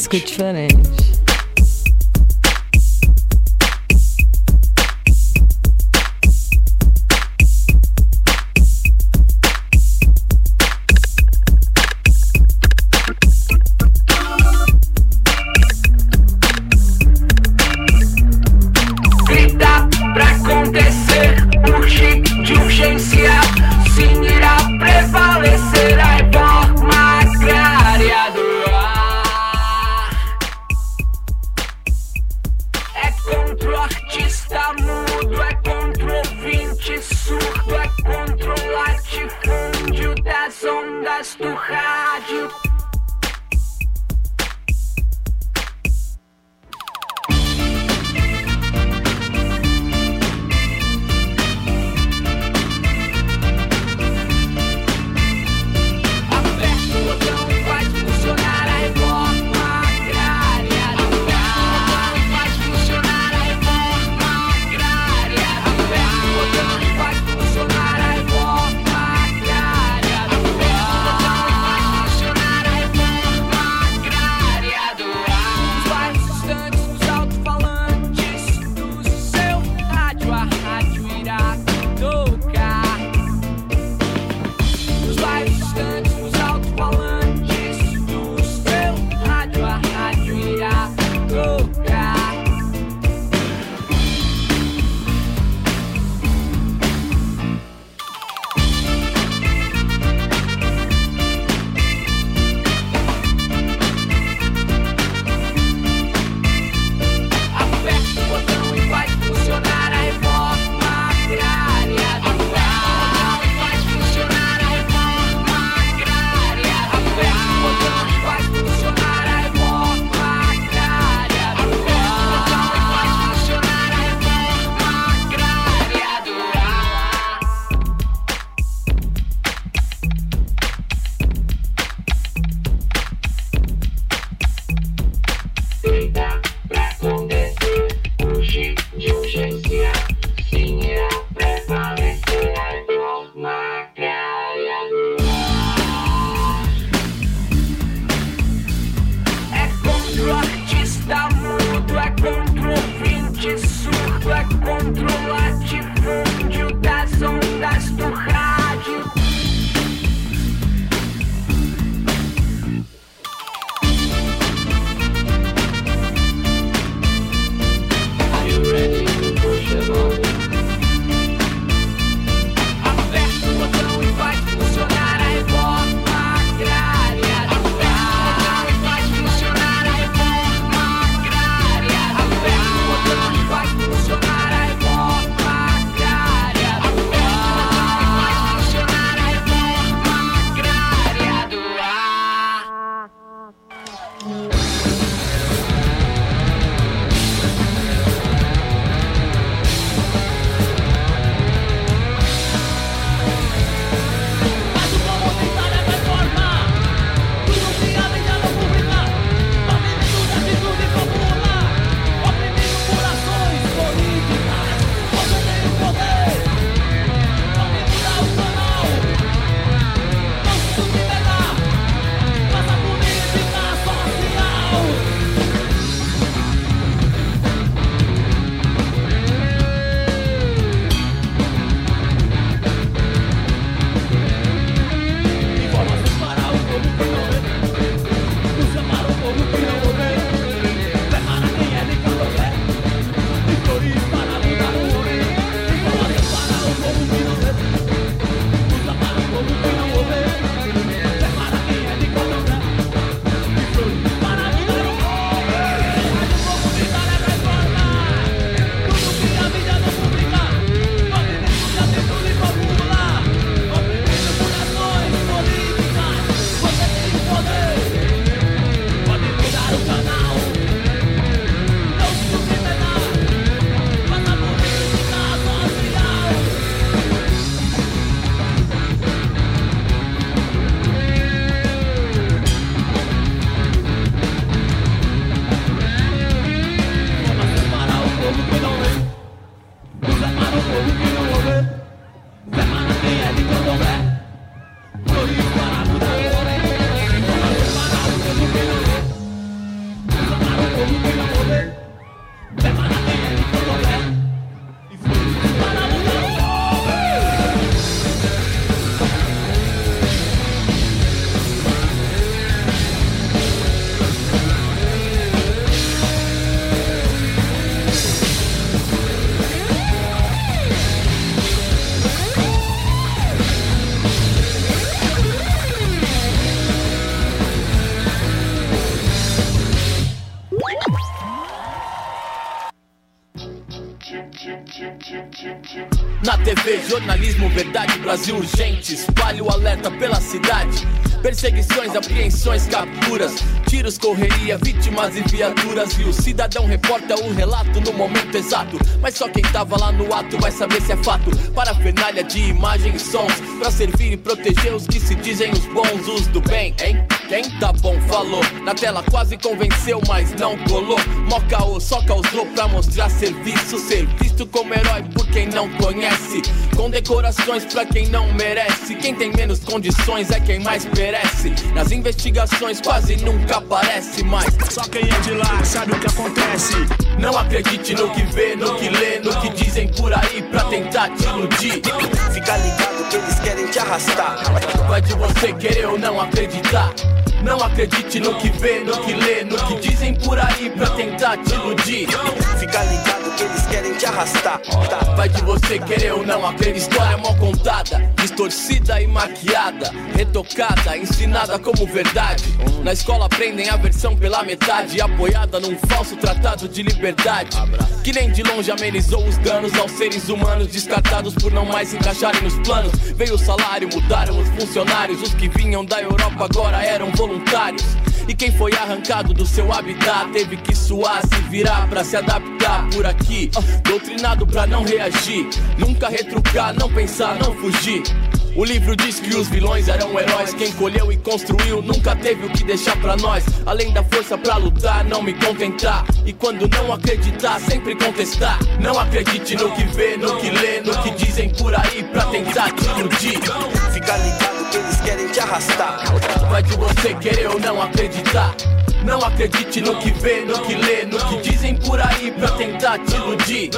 Na TV, jornalismo, verdade, Brasil urgente. Espalhe o alerta pela cidade. Perseguições, apreensões, capturas, tiros, correria, vítimas e viaturas. E o cidadão reporta o relato no momento exato. Mas só quem tava lá no ato vai saber se é fato. Parafernália de imagem e sons, pra servir e proteger os que se dizem os bons. Os do bem, hein? Quem tá bom falou. Na tela quase convenceu, mas não colou. Mó caô, só causou pra mostrar serviço. Ser visto como herói por quem não conhece. Com decorações pra quem não merece. Quem tem menos condições é quem mais perece. Nas investigações quase nunca aparece. Mas só quem é de lá sabe o que acontece. Não acredite no que vê, no que lê, no que dizem por aí pra tentar te iludir. Fica ligado que eles querem te arrastar. Vai de você querer ou não acreditar. Não acredite no que vê, no que lê, no que dizem por aí pra tentar te iludir. Fica ligado que eles querem te arrastar. Vai de você querer ou não acreditar. História mal contada, distorcida e maquiada, retocada, ensinada como verdade. Na escola aprendem a versão pela metade, apoiada num falso tratado de liberdade, que nem de longe amenizou os danos aos seres humanos, descartados por não mais se encaixarem nos planos. Veio o salário, mudaram os funcionários. Os que vinham da Europa agora eram voluntários. E quem foi arrancado do seu habitat teve que suar, se virar pra se adaptar por aqui. Doutrinado pra não reagir, nunca retrucar, não pensar, não fugir. O livro diz que os vilões eram heróis. Quem colheu e construiu nunca teve o que deixar pra nós. Além da força pra lutar, não me contentar. E quando não acreditar, sempre contestar. Não acredite no que vê, no que lê, no que dizem por aí pra tentar te iludir. Fica ligado que eles querem te arrastar. Vai de você querer ou não acreditar. Não acredite no que vê, no que lê, no que dizem por aí pra tentar te iludir.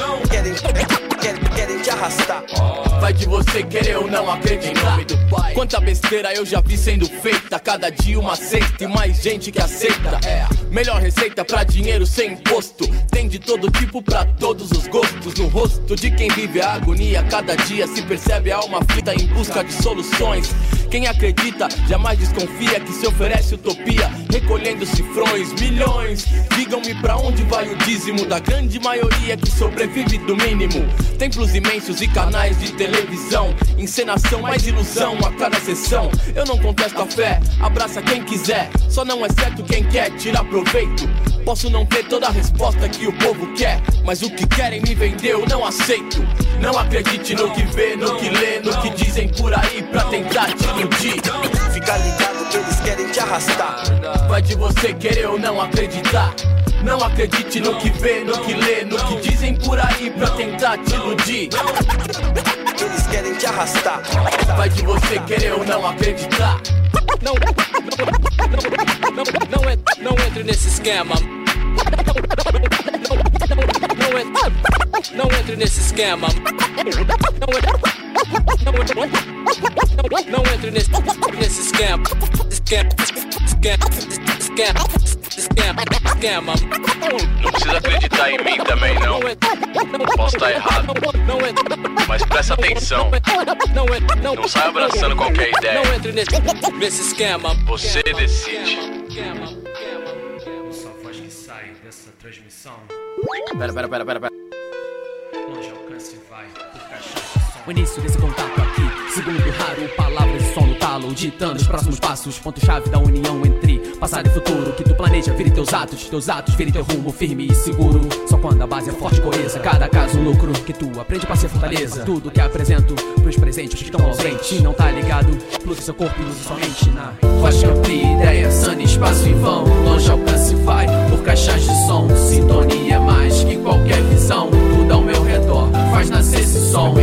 Querem te arrastar. Vai de você querer ou não acreditar. Quanta besteira eu já vi sendo feita. Cada dia uma seita e mais gente que aceita. Melhor receita pra dinheiro sem imposto. Tem de todo tipo pra todos os gostos. No rosto de quem vive a agonia, cada dia se percebe a alma aflita em busca de soluções. Quem acredita jamais desconfia que se oferece utopia, recolhendo cifrões, milhões. Digam-me pra onde vai o dízimo da grande maioria que sobrevive do mínimo. Templos imensos e canais de televisão, encenação mais ilusão a cada sessão. Eu não contesto a fé, abraça quem quiser. Só não é certo quem quer tirar proveito. Posso não ter toda a resposta que o povo quer, mas o que querem me vender eu não aceito. Não acredite no que vê, no que lê, no que dizem por aí pra tentar te iludir. Fica ligado que eles querem te arrastar. Vai de você querer ou não acreditar. Não acredite no que vê, no que lê, no que dizem por aí pra tentar te iludir. Eles querem te arrastar. Vai de você querer ou não acreditar. Não entre nesse esquema. Não entre nesse esquema. Não entre nesse esquema. Esquema. Não precisa acreditar em mim também não. Posso estar errado, mas presta atenção. Não sai abraçando qualquer ideia. Não entre nesse esquema. Você decide. Só a voz que sai dessa transmissão. Pera. Longe alcance vai por caixão. O início desse contato aqui, segundo raro, palavras e som no talo, ditando os próximos passos, ponto-chave da união entre passado e futuro, que tu planeja virem teus atos virem teu rumo firme e seguro. Só quando a base é forte e coesa, cada caso um lucro, que tu aprende pra ser fortaleza. Tudo que apresento pros presentes que estão ausentes, não tá ligado, plugue seu corpo e use sua mente na voz que amplia ideia, sana, espaço e vão, longe alcance vai por caixas de som, sintonia é mais que qualquer visão, tudo ao meu redor faz nascer esse som.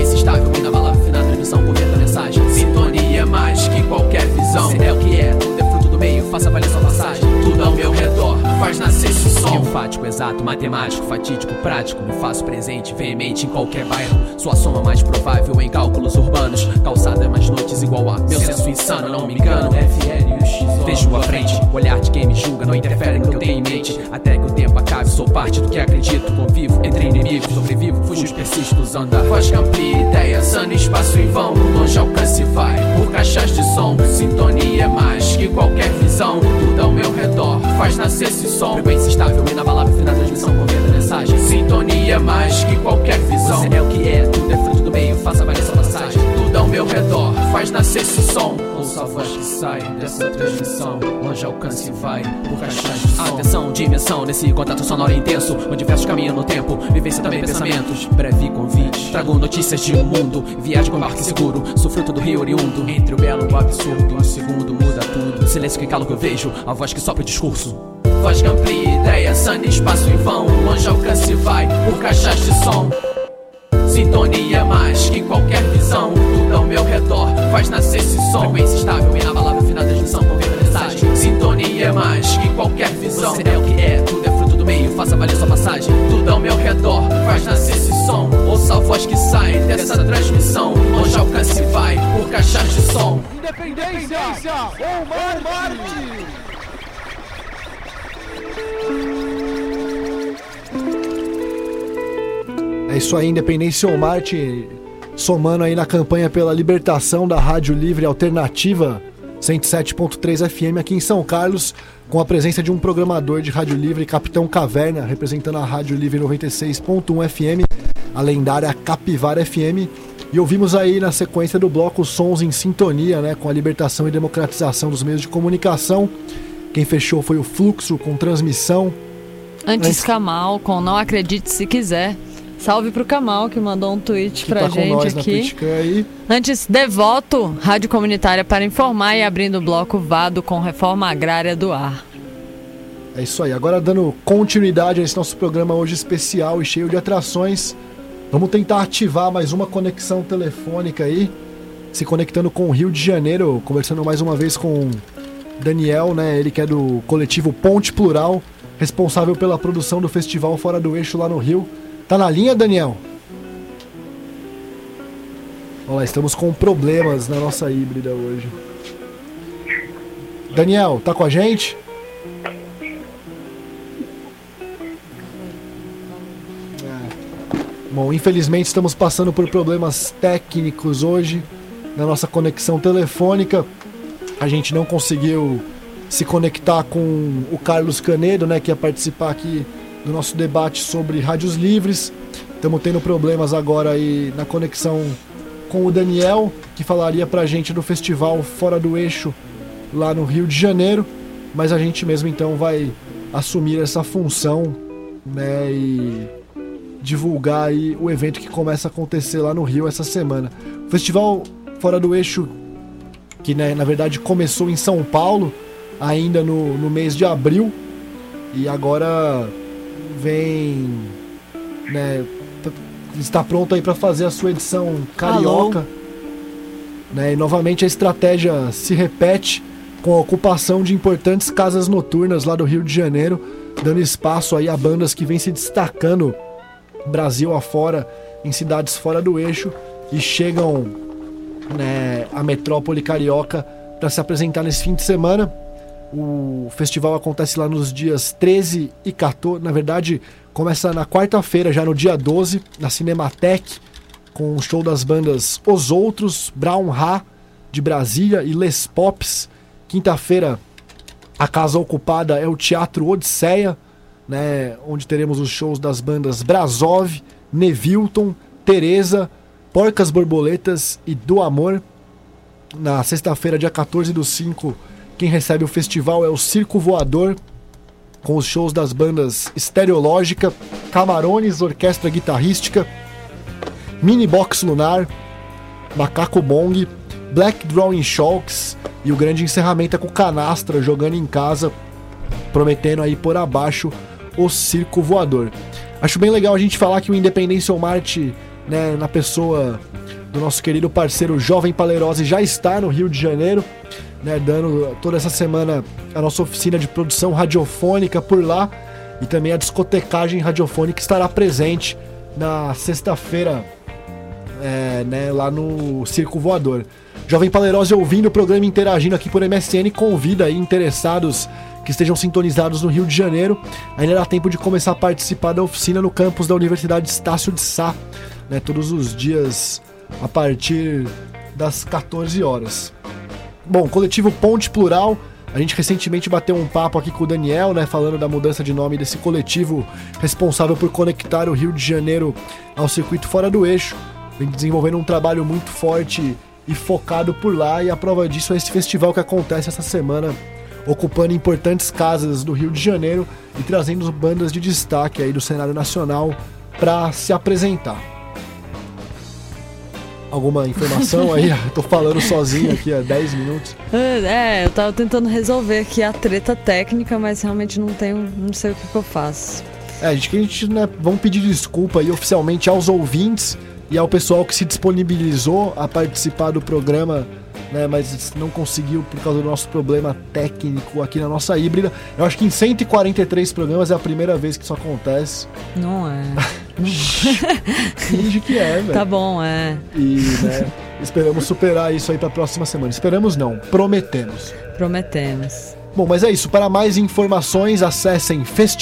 fatídico, prático, me faço presente, veemente em qualquer bairro. Sou a soma mais provável em cálculos urbanos. Calçada mais noites igual a meu senso insano, não me engano. Vejo à frente, o olhar de quem me julga não interfere no que eu tenho em mente. Até que o tempo acabe, sou parte do que acredito. Convivo entre inimigos, sobrevivo, fujo, persisto usando a voz que amplia ideias, ano e espaço em vão. Longe alcance vai, por caixas de som. Sintonia é mais que qualquer visão. Tudo ao meu redor faz nascer esse som. Frequência estável, inabalável, fim na transmissão, convida a mensagem. Sintonia é mais que qualquer visão. Você é o que é, tudo é fruto do meio, faça valer essa passagem. Tudo ao meu redor faz nascer esse som. Ouça a voz que sai dessa transmissão. Longe alcance vai, por caixas de som. Atenção, dimensão, nesse contato sonoro intenso, onde versos caminham no tempo, vivência também pensamentos. Breve convite, trago notícias de um mundo. Viagem com barco seguro, sou fruto do rio oriundo. Entre o belo e o absurdo, um segundo muda tudo. Silêncio que cala o que eu vejo, a voz que sopra o discurso. Voz que amplia ideias, ano e espaço em vão. Longe alcance vai, por caixas de som. Sintonia mais que qualquer visão. Tudo ao meu redor faz nascer esse som. Frequência estável, inabalável, fim na transmissão, convida a mensagem. Sintonia mais que qualquer visão. Você é o que é, tudo é fruto do meio, faça valer sua passagem. Tudo ao meu redor faz nascer esse som. Ouça a voz que sai dessa transmissão. Longe alcance vai, por caixas de som. Independência ou Marte! É isso aí, Independência ou Marte, somando aí na campanha pela libertação da Rádio Livre Alternativa 107.3 FM aqui em São Carlos, com a presença de um programador de Rádio Livre, Capitão Caverna, representando a Rádio Livre 96.1 FM, a lendária Capivara FM. E ouvimos aí na sequência do bloco Sons em Sintonia, né, com a libertação e democratização dos meios de comunicação. Quem fechou foi o Fluxo, com Transmissão. Antes Kamal, com Não Acredite Se Quiser. Salve pro Kamal, que mandou um tweet pra gente aqui. Antes, Devoto, Rádio Comunitária para Informar, e abrindo o bloco Vado com Reforma Agrária do Ar. É isso aí. Agora, dando continuidade a esse nosso programa hoje especial e cheio de atrações, vamos tentar ativar mais uma conexão telefônica aí, se conectando com o Rio de Janeiro, conversando mais uma vez com Daniel, né? Ele que é do coletivo Ponte Plural, responsável pela produção do Festival Fora do Eixo lá no Rio. Tá na linha, Daniel? Olha lá, estamos com problemas na nossa híbrida hoje. Daniel, tá com a gente? Bom, infelizmente estamos passando por problemas técnicos hoje na nossa conexão telefônica. A gente não conseguiu se conectar com o Carlos Canedo, né, que ia participar aqui do nosso debate sobre rádios livres. Estamos tendo problemas agora aí na conexão com o Daniel, que falaria pra gente do Festival Fora do Eixo lá no Rio de Janeiro, mas a gente mesmo então vai assumir essa função, né, e divulgar aí o evento que começa a acontecer lá no Rio essa semana. O Festival Fora do Eixo, que, né, na verdade começou em São Paulo ainda no mês de abril, e agora vem, né, está pronto aí para fazer a sua edição carioca, né, e novamente a estratégia se repete com a ocupação de importantes casas noturnas lá do Rio de Janeiro, dando espaço aí a bandas que vêm se destacando Brasil afora, em cidades fora do eixo, e chegam, né, à metrópole carioca para se apresentar nesse fim de semana. O festival acontece lá nos dias 13 e 14, na verdade começa na quarta-feira, já no dia 12, na Cinematec, com o show das bandas Os Outros, Brown Ra, de Brasília, e Les Pops. Quinta-feira, a casa ocupada é o Teatro Odisseia, né, onde teremos os shows das bandas Brasov, Nevilton, Tereza, Porcas Borboletas e Do Amor. Na sexta-feira, dia 14/5, quem recebe o festival é o Circo Voador, com os shows das bandas Estereológica, Camarões, Orquestra Guitarrística, Mini Box Lunar, Macaco Bong, Black Drawing Shocks, e o grande encerramento é com Canastra, jogando em casa, prometendo aí por abaixo o Circo Voador. Acho bem legal a gente falar que o Independência ou Marte, né, na pessoa do nosso querido parceiro Jovem Palerose, já está no Rio de Janeiro, né, dando toda essa semana a nossa oficina de produção radiofônica por lá. e também a discotecagem radiofônica estará presente na sexta-feira, né, lá no Circo Voador. Jovem Palerose ouvindo o programa, interagindo aqui por MSN, convida aí interessados que estejam sintonizados no Rio de Janeiro. Ainda dá tempo de começar a participar da oficina no campus da Universidade Estácio de Sá, né, todos os dias a partir das 14 horas. Bom, coletivo Ponte Plural, a gente recentemente bateu um papo aqui com o Daniel, né, falando da mudança de nome desse coletivo responsável por conectar o Rio de Janeiro ao circuito fora do eixo. Vem desenvolvendo um trabalho muito forte e focado por lá, e a prova disso é esse festival que acontece essa semana, ocupando importantes casas do Rio de Janeiro e trazendo bandas de destaque aí do cenário nacional para se apresentar. Alguma informação aí? Tô falando sozinho aqui há 10 minutos. Eu tava tentando resolver aqui a treta técnica, mas realmente não sei o que eu faço. A gente né, vamos pedir desculpa aí oficialmente aos ouvintes e ao pessoal que se disponibilizou a participar do programa, né, mas não conseguiu por causa do nosso problema técnico aqui na nossa híbrida. Eu acho que em 143 programas é a primeira vez que isso acontece. Não é. Finge que é, velho. Tá bom, é. E, né, esperamos superar isso aí pra próxima semana. Esperamos não, prometemos. Prometemos. Bom, mas é isso. Para mais informações, acessem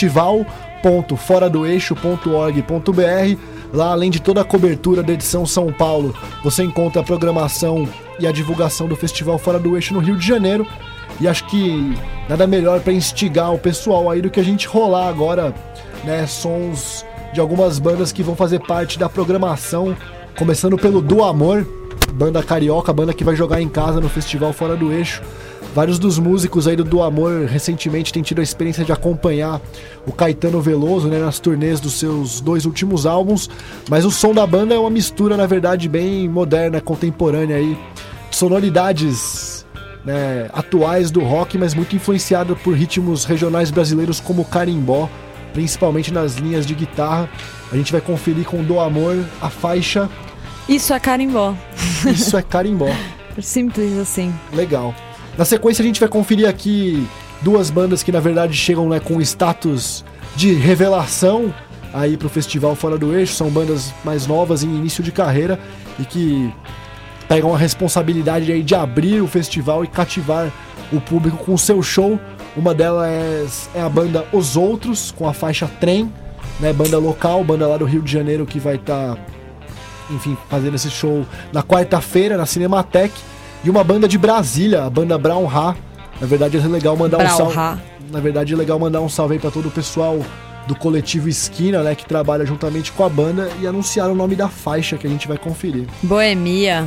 festival.foradoeixo.org.br. Lá, além de toda a cobertura da edição São Paulo, você encontra a programação e a divulgação do Festival Fora do Eixo no Rio de Janeiro. E acho que nada melhor para instigar o pessoal aí do que a gente rolar agora, né, sons de algumas bandas que vão fazer parte da programação, começando pelo Do Amor, banda carioca, banda que vai jogar em casa no Festival Fora do Eixo. Vários dos músicos aí do Amor recentemente têm tido a experiência de acompanhar o Caetano Veloso, né, nas turnês dos seus 2 últimos álbuns, mas o som da banda é uma mistura, na verdade, bem moderna, contemporânea aí, de sonoridades, né, atuais do rock, mas muito influenciada por ritmos regionais brasileiros como o carimbó, principalmente nas linhas de guitarra. A gente vai conferir com Do Amor a faixa Isso é Carimbó. Isso é Carimbó. Simples assim. Legal. Na sequência a gente vai conferir aqui 2 bandas que na verdade chegam, né, com status de revelação aí pro Festival Fora do Eixo. São bandas mais novas em início de carreira e que pegam a responsabilidade aí de abrir o festival e cativar o público com o seu show. Uma delas é a banda Os Outros, com a faixa Trem, né, banda local, banda lá do Rio de Janeiro que vai estar, enfim, fazendo esse show na quarta-feira na Cinemateca. E uma banda de Brasília, a banda Brown Ra. Na verdade é legal mandar um salve. Na verdade é legal mandar um salve aí pra todo o pessoal do coletivo Esquina, né, que trabalha juntamente com a banda, e anunciar o nome da faixa que a gente vai conferir. Boemia.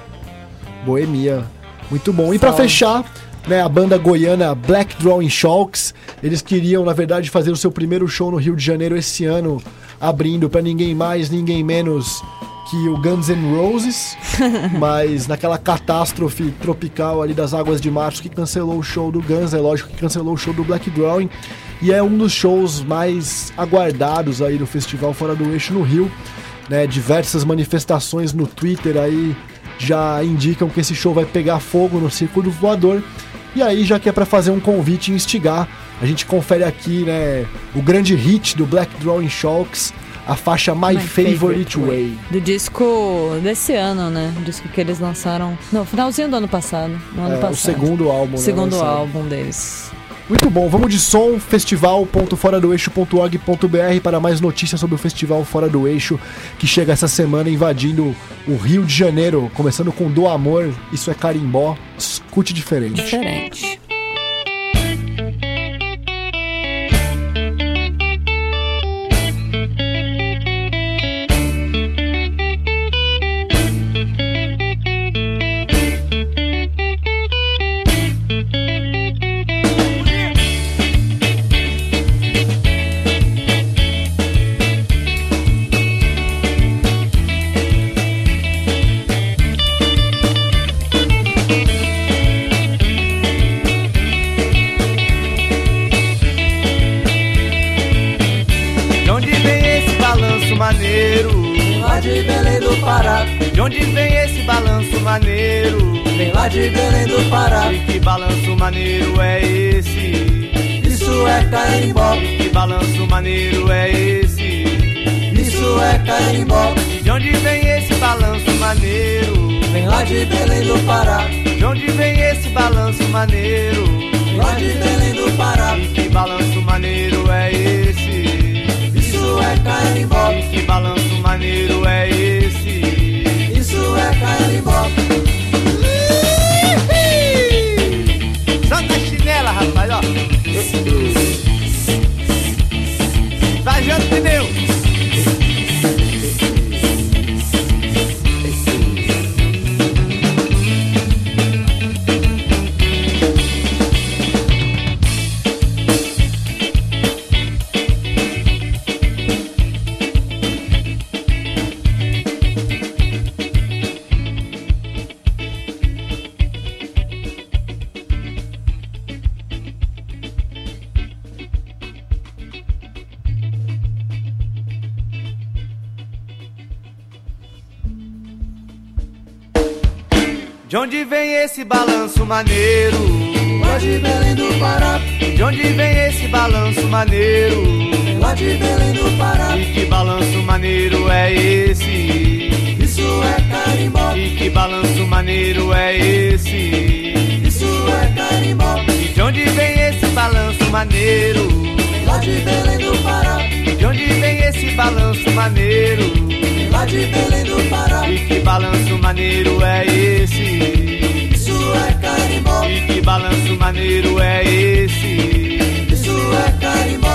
Muito bom. E pra fechar, né, a banda goiana Black Drawing Sharks. Eles queriam, na verdade, fazer o seu primeiro show no Rio de Janeiro esse ano, abrindo pra ninguém mais, ninguém menos que o Guns N' Roses, mas naquela catástrofe tropical ali das águas de março que cancelou o show do Guns, é lógico que cancelou o show do Black Drawing, e é um dos shows mais aguardados aí do Festival Fora do Eixo no Rio, né? Diversas manifestações no Twitter aí já indicam que esse show vai pegar fogo no Circuito Voador, e aí já que é pra fazer um convite e instigar, a gente confere aqui, né, o grande hit do Black Drawing Sharks, a faixa My Favorite Way. Do disco desse ano, né? O disco que eles lançaram no finalzinho do ano passado. O segundo álbum. O segundo álbum deles. Muito bom, vamos de som, festival.foradoeixo.org.br para mais notícias sobre o Festival Fora do Eixo, que chega essa semana invadindo o Rio de Janeiro, começando com Do Amor, Isso é Carimbó, escute diferente. Diferente. De onde vem esse balanço maneiro? Vem lá de Belém do Pará. E que balanço maneiro é esse? Isso Isso é carimbó. Que balanço maneiro é esse? Isso é carimbó. De onde vem esse balanço maneiro? Vem lá de Belém do Pará. De onde vem esse balanço maneiro? Lá de Belém do Pará. E que balanço maneiro é esse? Isso é carimbó. E que balanço maneiro é esse? Isso é carimbó. Só na chinela, rapaz, ó. Trajando pneu. De onde vem esse balanço maneiro? Lá de Belém do Pará. De onde vem esse balanço maneiro? Lá de Belém do Pará. E que balanço maneiro é esse? Isso é carimbó. E que balanço maneiro é esse? Isso é carimbó. E de onde vem esse balanço maneiro? Lá de Belém do Pará. De onde vem esse balanço maneiro? Lá de Belém do Pará. E que balanço maneiro é esse? Isso é carimbó. E que balanço maneiro é esse? Isso é carimbó.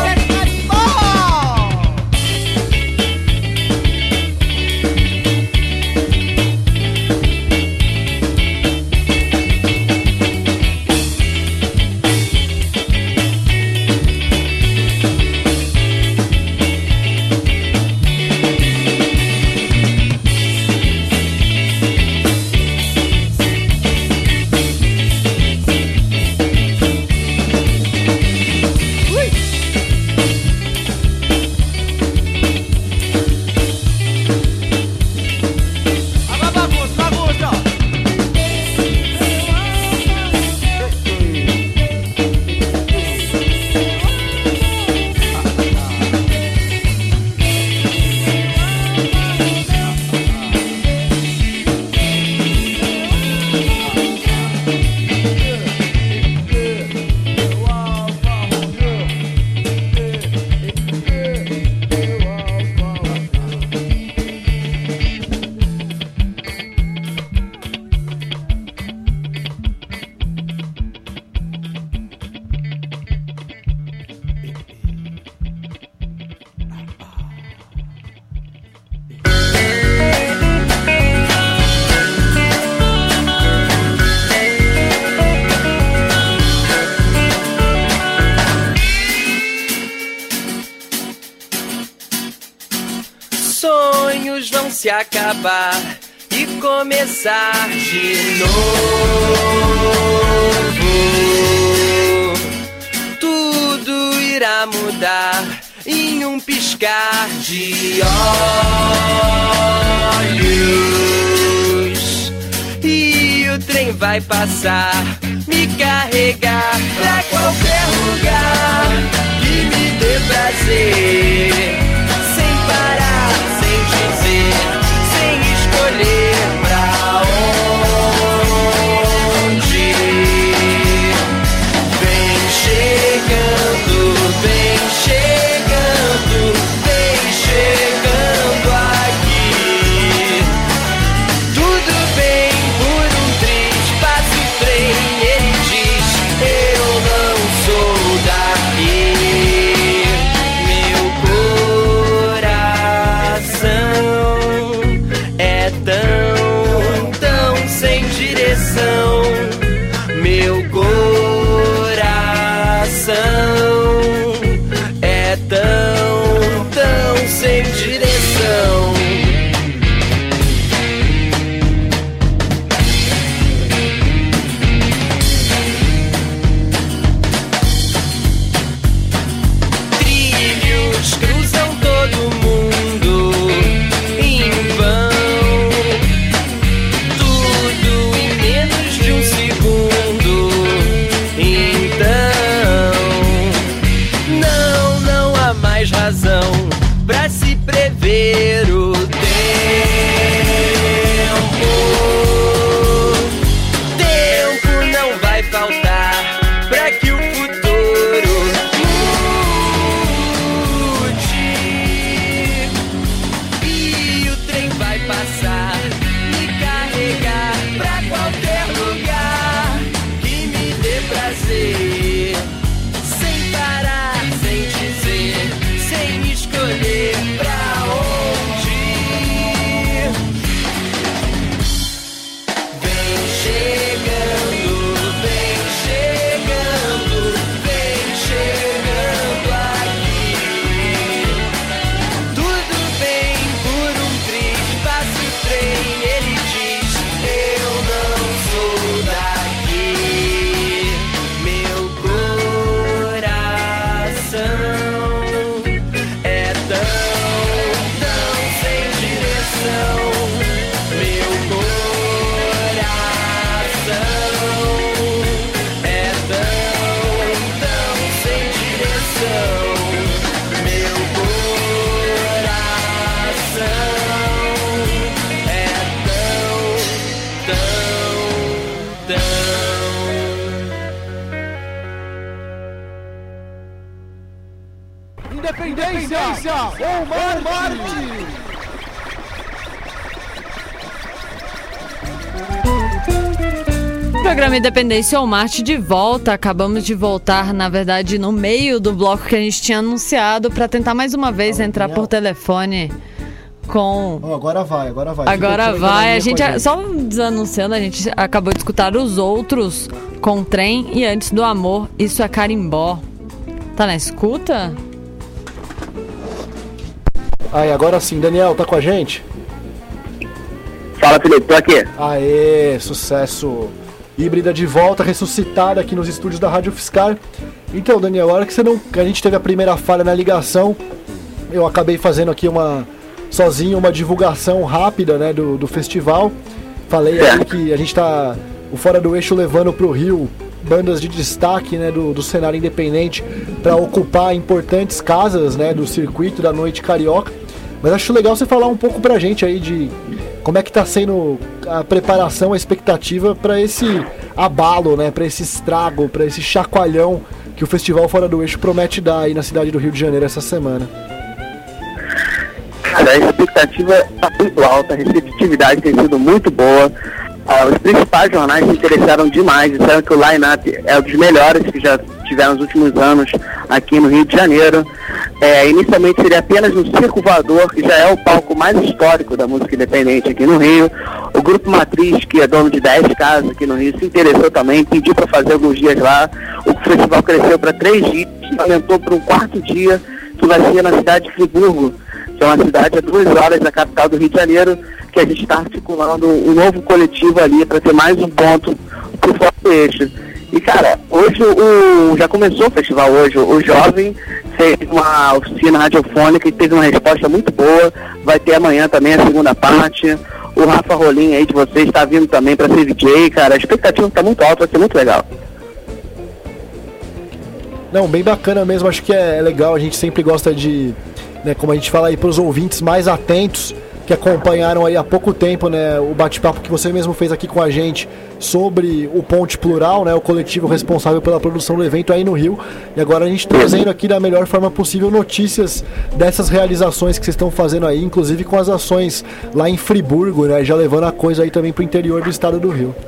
Sonhos vão se acabar e começar de novo. Tudo irá mudar em um piscar de olhos. E o trem vai passar, me carregar pra qualquer lugar que me dê prazer. Sem parar, sem dizer, sem escolher pra onde. Vem chegando, vem chegando, vem chegando aqui. Tudo bem por um triz, passa o trem, ele diz, eu não sou daqui. Meu corpo Independência ou Marte! Programa Independência ou Marte de volta. Acabamos de voltar, na verdade, no meio do bloco que a gente tinha anunciado para tentar mais uma vez entrar por telefone com... Agora vai. Agora vai. A gente, só desanunciando, a gente acabou de escutar Os Outros com Trem e Antes do Amor, Isso é Carimbó. Tá na escuta? Aí, agora sim. Daniel, tá com a gente? Fala, Felipe, tô aqui. Aê, sucesso. Híbrida de volta, ressuscitada aqui nos estúdios da Rádio Fiscar. Então, Daniel, a hora que a gente teve a primeira falha na ligação, eu acabei fazendo aqui sozinho uma divulgação rápida, né, do festival. Falei aí que a gente tá o Fora do Eixo levando pro Rio bandas de destaque, né, do cenário independente para ocupar importantes casas, né, do circuito da noite carioca. Mas acho legal você falar um pouco pra gente aí de como é que tá sendo a preparação, a expectativa para esse abalo, né, para esse estrago, para esse chacoalhão que o Festival Fora do Eixo promete dar aí na cidade do Rio de Janeiro essa semana. Cara, a expectativa está muito alta, a receptividade tem sido muito boa. Os principais jornais se interessaram demais, disseram que o line-up é um dos melhores que já tiveram nos últimos anos aqui no Rio de Janeiro. Inicialmente seria apenas no Circo Voador, que já é o palco mais histórico da música independente aqui no Rio. O Grupo Matriz, que é dono de 10 casas aqui no Rio, se interessou também, pediu para fazer alguns dias lá. O festival cresceu para 3 dias, aumentou para um 4º dia, que vai ser na cidade de Friburgo, que é uma cidade a 2 horas da capital do Rio de Janeiro, que a gente está articulando um novo coletivo ali para ter mais um ponto pro Fora do Eixo. E, cara, hoje já começou o festival hoje. O Jovem fez uma oficina radiofônica e teve uma resposta muito boa. Vai ter amanhã também a segunda parte. O Rafa Rolim aí de vocês está vindo também para ser DJ, cara. A expectativa está muito alta, vai ser muito legal. Não, bem bacana mesmo. Acho que é legal. A gente sempre gosta de, né, como a gente fala aí para os ouvintes mais atentos, que acompanharam aí há pouco tempo, né, o bate-papo que você mesmo fez aqui com a gente sobre o Ponte Plural, né, o coletivo responsável pela produção do evento aí no Rio. E agora a gente trazendo aqui da melhor forma possível notícias dessas realizações que vocês estão fazendo aí, inclusive com as ações lá em Friburgo, né, já levando a coisa aí também pro interior do estado do Rio.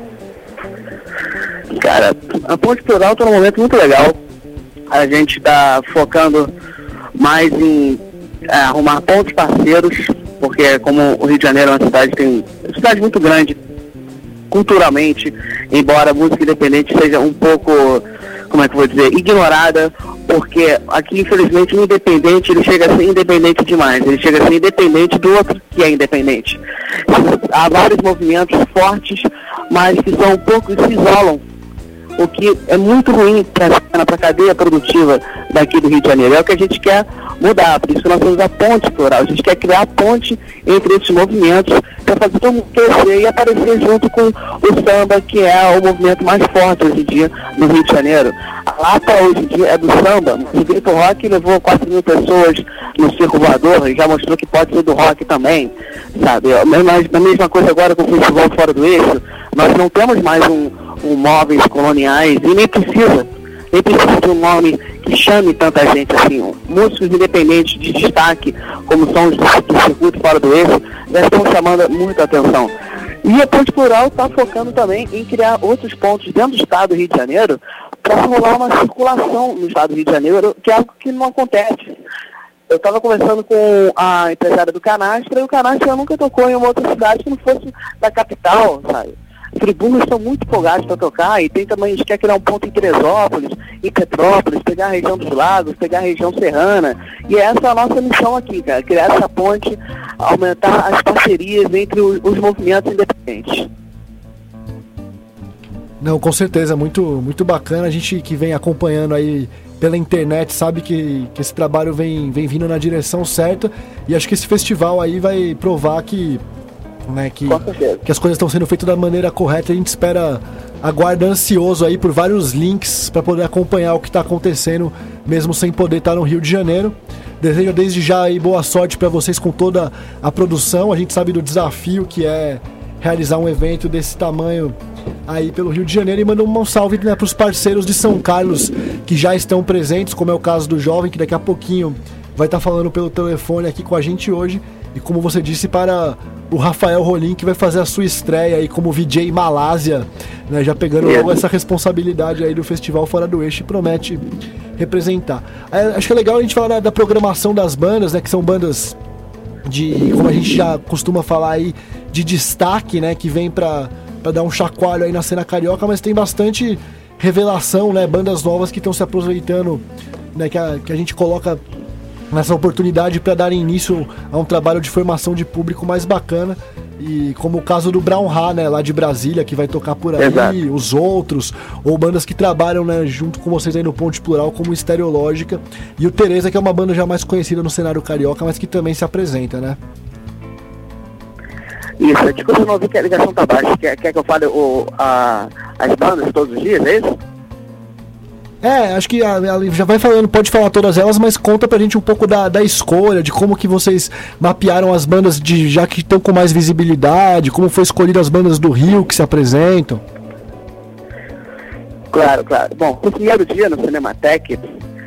Cara, a Ponte Plural está num momento muito legal. A gente está focando mais em arrumar pontos parceiros, porque como o Rio de Janeiro é uma cidade muito grande culturalmente, embora a música independente seja um pouco, como é que eu vou dizer, ignorada, porque aqui infelizmente o independente, ele chega a ser independente demais, ele chega a ser independente do outro que é independente. Há vários movimentos fortes, mas que são um pouco, se isolam, o que é muito ruim para a cadeia produtiva daqui do Rio de Janeiro. É o que a gente quer mudar, por isso que nós temos a Ponte Plural. A gente quer criar a ponte entre esses movimentos para fazer todo mundo crescer e aparecer junto com o samba, que é o movimento mais forte hoje em dia no Rio de Janeiro. A Lapa hoje em dia é do samba, mas o Grito Rock levou 4 mil pessoas no Circo Voador e já mostrou que pode ser do rock também, sabe? A mesma coisa agora com o Festival Fora do Eixo. Nós não temos mais um móveis coloniais e nem precisa de um nome que chame tanta gente assim. Músicos independentes de destaque, como são os do circuito Fora do Eixo, já estão chamando muita atenção. E a Ponte Plural está focando também em criar outros pontos dentro do estado do Rio de Janeiro para rolar uma circulação no estado do Rio de Janeiro, que é algo que não acontece. Eu estava conversando com a empresária do Canastra, e o Canastra nunca tocou em uma outra cidade que não fosse da capital, sabe? Friburgo estão muito empolgados para tocar, e tem também, a gente quer criar um ponto em Teresópolis, em Petrópolis, pegar a região dos lagos, pegar a região serrana, e essa é a nossa missão aqui, cara, criar essa ponte, aumentar as parcerias entre os movimentos independentes. Não, com certeza, muito, muito bacana. A gente que vem acompanhando aí pela internet sabe que esse trabalho vem vindo na direção certa, e acho que esse festival aí vai provar que, né, que as coisas estão sendo feitas da maneira correta. A gente aguarda ansioso aí por vários links para poder acompanhar o que está acontecendo, mesmo sem poder estar no Rio de Janeiro. Desejo desde já aí boa sorte para vocês com toda a produção. A gente sabe do desafio que é realizar um evento desse tamanho aí pelo Rio de Janeiro, e manda um salve, né, para os parceiros de São Carlos que já estão presentes, como é o caso do Jovem, que daqui a pouquinho vai estar falando pelo telefone aqui com a gente hoje. E como você disse, para o Rafael Rolim, que vai fazer a sua estreia aí como VJ Malásia, né, já pegando logo essa responsabilidade aí do Festival Fora do Eixo, e promete representar. Acho que é legal a gente falar da programação das bandas, né, que são bandas de, como a gente já costuma falar aí, de destaque, né, que vem para dar um chacoalho aí na cena carioca, mas tem bastante revelação, né, bandas novas que estão se aproveitando, né, que a gente coloca nessa oportunidade para dar início a um trabalho de formação de público mais bacana, e como o caso do Brown Ha, né, lá de Brasília, que vai tocar por aí. Exato. Os outros, ou bandas que trabalham, né, junto com vocês aí no Ponte Plural, como Estereológica, e o Tereza, que é uma banda já mais conhecida no cenário carioca, mas que também se apresenta, né? Isso, desculpa, eu não ouvi que a ligação tá baixa. Quer que eu fale as bandas todos os dias, é isso? Acho que já vai falando, pode falar todas elas, mas conta pra gente um pouco da escolha, de como que vocês mapearam as bandas já que estão com mais visibilidade, como foi escolhido as bandas do Rio que se apresentam. Claro. Bom, no primeiro dia no Cinematheque,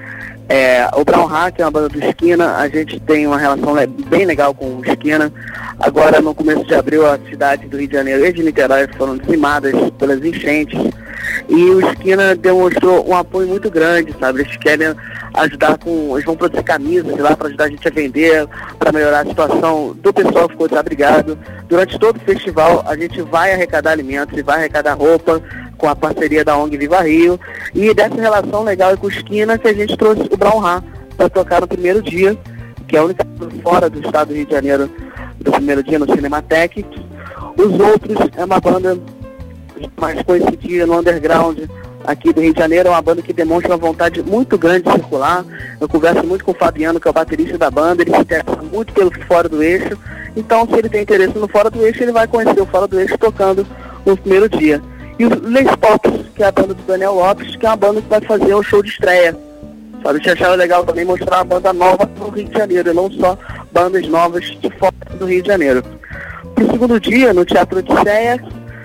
o Brown Ha, que é uma banda do Esquina, a gente tem uma relação bem legal com o Esquina. Agora, no começo de abril, a cidade do Rio de Janeiro e de Niterói foram dizimadas pelas enchentes. E o Esquina demonstrou um apoio muito grande, sabe? Eles querem ajudar eles vão produzir camisas lá para ajudar a gente a vender, para melhorar a situação do pessoal que ficou desabrigado. Durante todo o festival, a gente vai arrecadar alimentos e vai arrecadar roupa com a parceria da ONG Viva Rio. E dessa relação legal com o Esquina que a gente trouxe o Brown Ha para tocar no primeiro dia, que é a única fora do estado do Rio de Janeiro do primeiro dia no Cinematheque. Os outros é uma banda mais conhecidinha no underground aqui do Rio de Janeiro, é uma banda que demonstra uma vontade muito grande de circular. Eu converso muito com o Fabiano, que é o baterista da banda, ele se interessa muito pelo Fora do Eixo, então se ele tem interesse no Fora do Eixo, ele vai conhecer o Fora do Eixo tocando no primeiro dia. E o Les Pops, que é a banda do Daniel Lopes, que é uma banda que vai fazer um show de estreia. Sabe, eu achava legal também mostrar uma banda nova no Rio de Janeiro, e não só bandas novas de fora do Rio de Janeiro. Pro segundo dia, no Teatro Odisseia,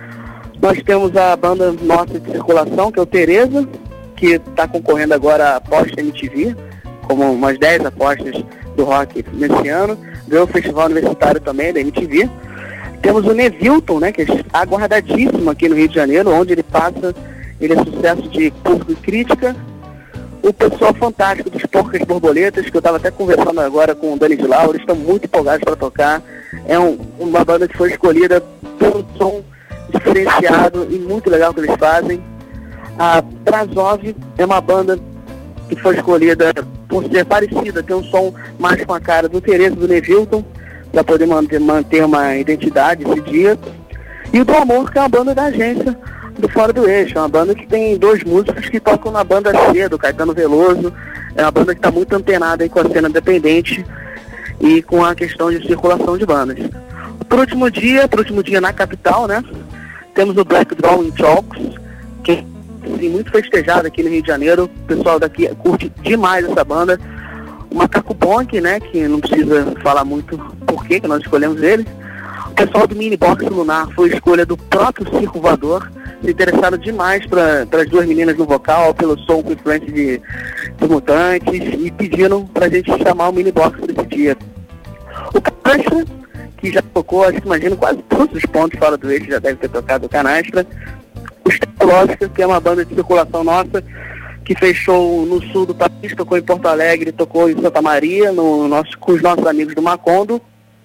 nós temos a banda nossa de circulação, que é o Tereza, que está concorrendo agora à Aposta MTV, como umas 10 apostas do rock nesse ano. Ganhou o Festival Universitário também, da MTV. Temos o Nevilton, né, que é aguardadíssimo aqui no Rio de Janeiro, onde ele passa, ele é sucesso de público e crítica. O pessoal fantástico dos Porcas Borboletas, que eu estava até conversando agora com o Dani de Laura, eles estão muito empolgados para tocar. É uma banda que foi escolhida pelo som diferenciado e muito legal que eles fazem. A Brazov é uma banda que foi escolhida por ser parecida, ter um som mais com a cara do Tereza e do Nevilton, para poder manter uma identidade esse dia. E o Do Amor, que é uma banda da agência do Fora do Eixo, é uma banda que tem 2 músicos que tocam na banda C, do Caetano Veloso. É uma banda que está muito antenada aí com a cena independente e com a questão de circulação de bandas. Pro último dia na capital, né, temos o Black Drawing Talks, que é assim, muito festejado aqui no Rio de Janeiro. O pessoal daqui curte demais essa banda. O Macaco Bonk, né, que não precisa falar muito por que nós escolhemos ele. O pessoal do Mini Box Lunar foi escolha do próprio Circo Voador. Se interessaram demais para as 2 meninas no vocal, pelo som com influência de Mutantes, e pediram para a gente chamar o Mini Box para esse dia. O Canastra, que já tocou, acho que imagino, quase todos os pontos Fora do Eixo, já deve ter tocado o Canastra. O Estereológica, que é uma banda de circulação nossa, que fez show no sul do país, tocou em Porto Alegre, tocou em Santa Maria, com os nossos amigos do Macondo.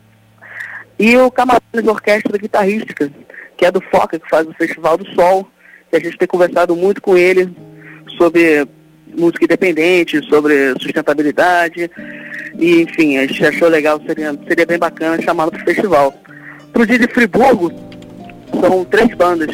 E o Camarões Orquestra Guitarrística, que é do Foca, que faz o Festival do Sol, que a gente tem conversado muito com ele sobre música independente, sobre sustentabilidade, e enfim, a gente achou legal, seria bem bacana chamá-lo para o festival. Para o dia de Friburgo, são 3 bandas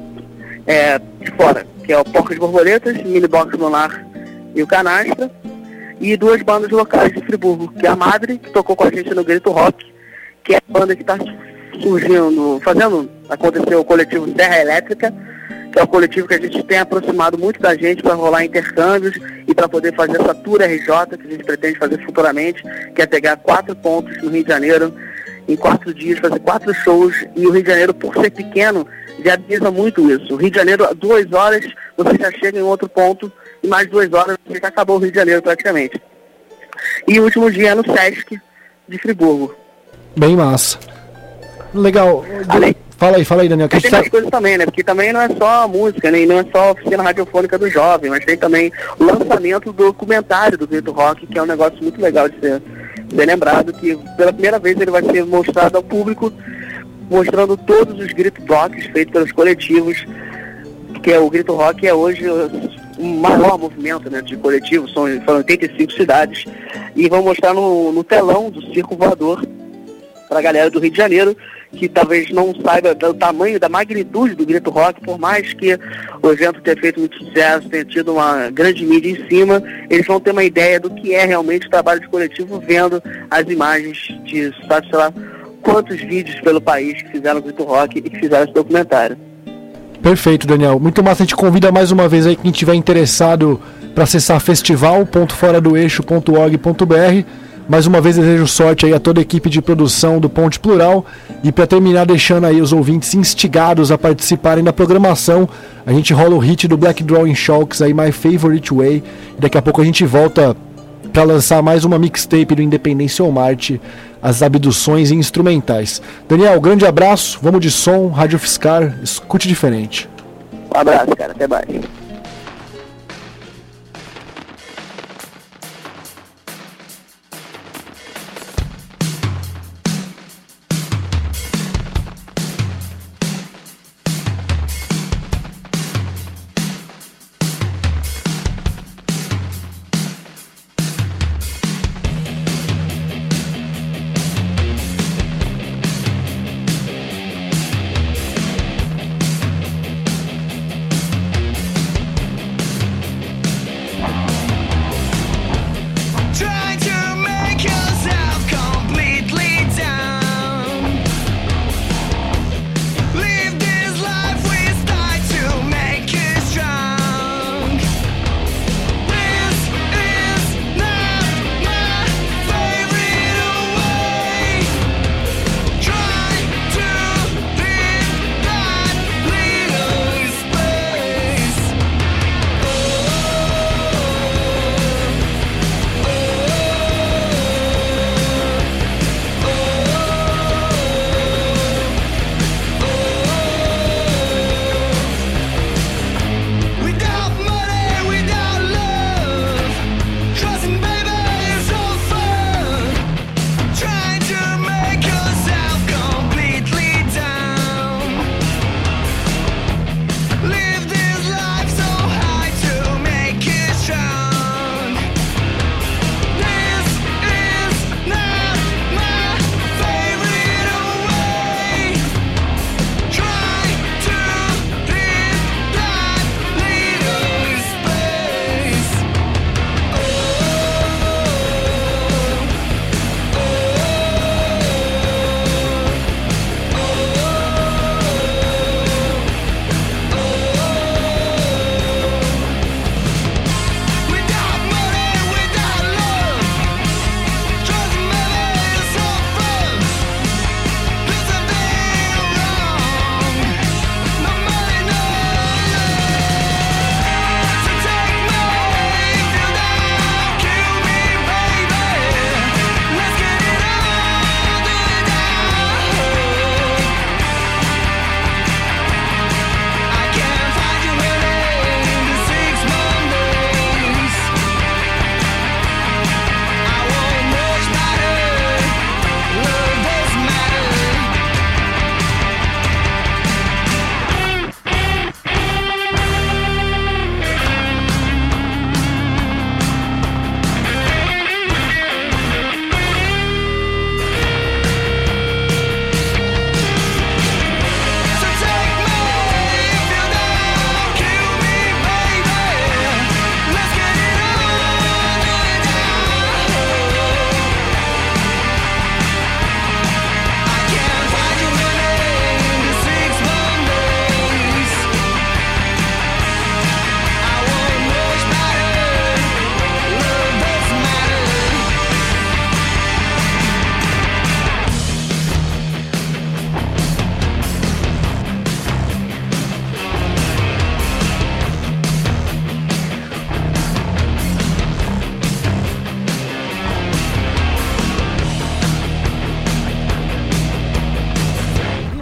de fora, que é o Porcas Borboletas, Mini Box Lunar e o Canastra, e 2 bandas locais de Friburgo, que é a Madre, que tocou com a gente no Grito Rock, que é a banda que está surgindo, fazendo acontecer o coletivo Serra Elétrica, que é o coletivo que a gente tem aproximado muito da gente para rolar intercâmbios e para poder fazer essa Tour RJ, que a gente pretende fazer futuramente, que é pegar 4 pontos no Rio de Janeiro, em 4 dias, fazer 4 shows, e o Rio de Janeiro, por ser pequeno, viabiliza muito isso. O Rio de Janeiro, 2 horas, você já chega em outro ponto, e mais 2 horas, você já acabou o Rio de Janeiro praticamente. E o último dia é no Sesc de Friburgo. Bem massa. Legal. Fala aí, Daniel. Tem mais coisas também, né? Porque também não é só música, né? E não é só a oficina radiofônica do jovem, mas tem também o lançamento do documentário do Grito Rock, que é um negócio muito legal de ser lembrado, que pela primeira vez ele vai ser mostrado ao público, mostrando todos os Grito Rocks feitos pelos coletivos, que é o Grito Rock é hoje o maior movimento, né, de coletivos, são 85 cidades, e vão mostrar no telão do Circo Voador para a galera do Rio de Janeiro, que talvez não saiba do tamanho, da magnitude do Grito Rock, por mais que o evento tenha feito muito sucesso, tenha tido uma grande mídia em cima, eles vão ter uma ideia do que é realmente o trabalho de coletivo, vendo as imagens de, sabe, sei lá, quantos vídeos pelo país que fizeram o Grito Rock e que fizeram esse documentário. Perfeito, Daniel. Muito massa. A gente convida mais uma vez aí quem estiver interessado para acessar festival.foradoeixo.org.br. Mais uma vez desejo sorte aí a toda a equipe de produção do Ponte Plural. E para terminar, deixando aí os ouvintes instigados a participarem da programação, a gente rola o hit do Black Drawing Shocks aí, My Favorite Way. E daqui a pouco a gente volta para lançar mais uma mixtape do Independência ou Marte, As Abduções Instrumentais. Daniel, grande abraço, vamos de som, Rádio Fiscar, escute diferente. Um abraço, cara, até mais.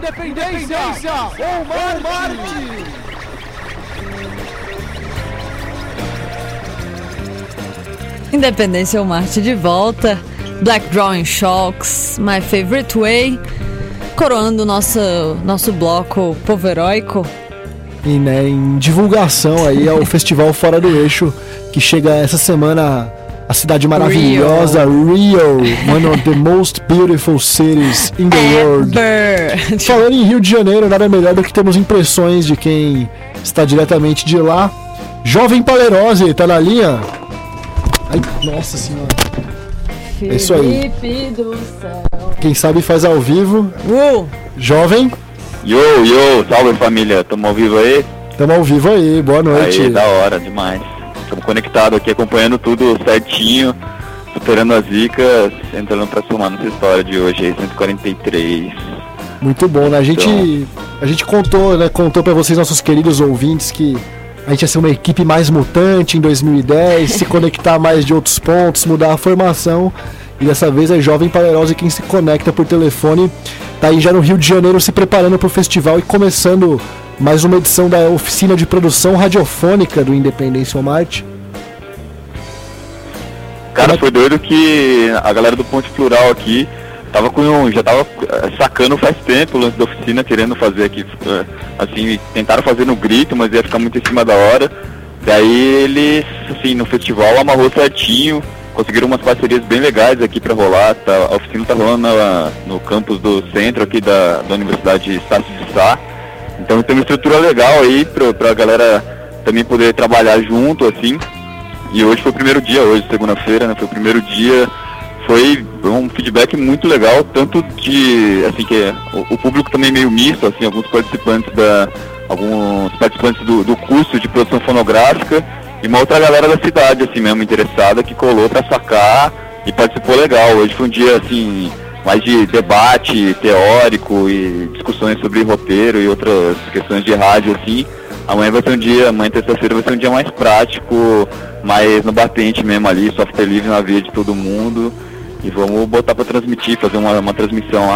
Independência ou Marte! Independência ou Marte de volta. Black Drawing Shocks, My Favorite Way. Coroando nosso bloco Povo Heróico. E né, em divulgação aí ao Festival Fora do Eixo, que chega essa semana a cidade maravilhosa Rio, one of the most beautiful cities in the world. Falando em Rio de Janeiro, nada melhor do que termos impressões de quem está diretamente de lá. Jovem Palerose, tá na linha? Ai, nossa senhora. É isso aí. Do céu. Quem sabe faz ao vivo. Jovem. Yo, salve família, tamo ao vivo aí? Tamo ao vivo aí, boa noite. Aí, da hora, demais. Estamos conectados aqui, acompanhando tudo certinho, superando as zicas, entrando pra somar nessa história de hoje aí, 143. Muito bom, né? A gente contou pra vocês, nossos queridos ouvintes, que a gente ia ser uma equipe mais mutante em 2010, se conectar mais de outros pontos, mudar a formação. E dessa vez é Jovem Palerose quem se conecta por telefone. Tá aí já no Rio de Janeiro se preparando pro festival e começando mais uma edição da oficina de produção radiofônica do Independência ou Marte. Cara, foi doido que a galera do Ponte Plural aqui já tava sacando faz tempo o lance da oficina, querendo fazer aqui, assim, tentaram fazer no grito, mas ia ficar muito em cima da hora. Daí eles, assim, no festival amarrou certinho, conseguiram umas parcerias bem legais aqui pra rolar. A oficina tá rolando no campus do centro aqui da Universidade Estácio de Sá. Então tem uma estrutura legal aí pra galera também poder trabalhar junto, assim. E hoje foi o primeiro dia, segunda-feira, né? Foi o primeiro dia. Foi um feedback muito legal, tanto de, assim, que o público também meio misto, assim, alguns participantes do curso de produção fonográfica e uma outra galera da cidade, assim mesmo, interessada, que colou pra sacar e participou legal. Hoje foi um dia, assim, mais de debate teórico e discussões sobre roteiro e outras questões de rádio, assim. Amanhã terça-feira vai ser um dia mais prático, mais no batente mesmo ali, software livre na via de todo mundo. E vamos botar pra transmitir, fazer uma transmissão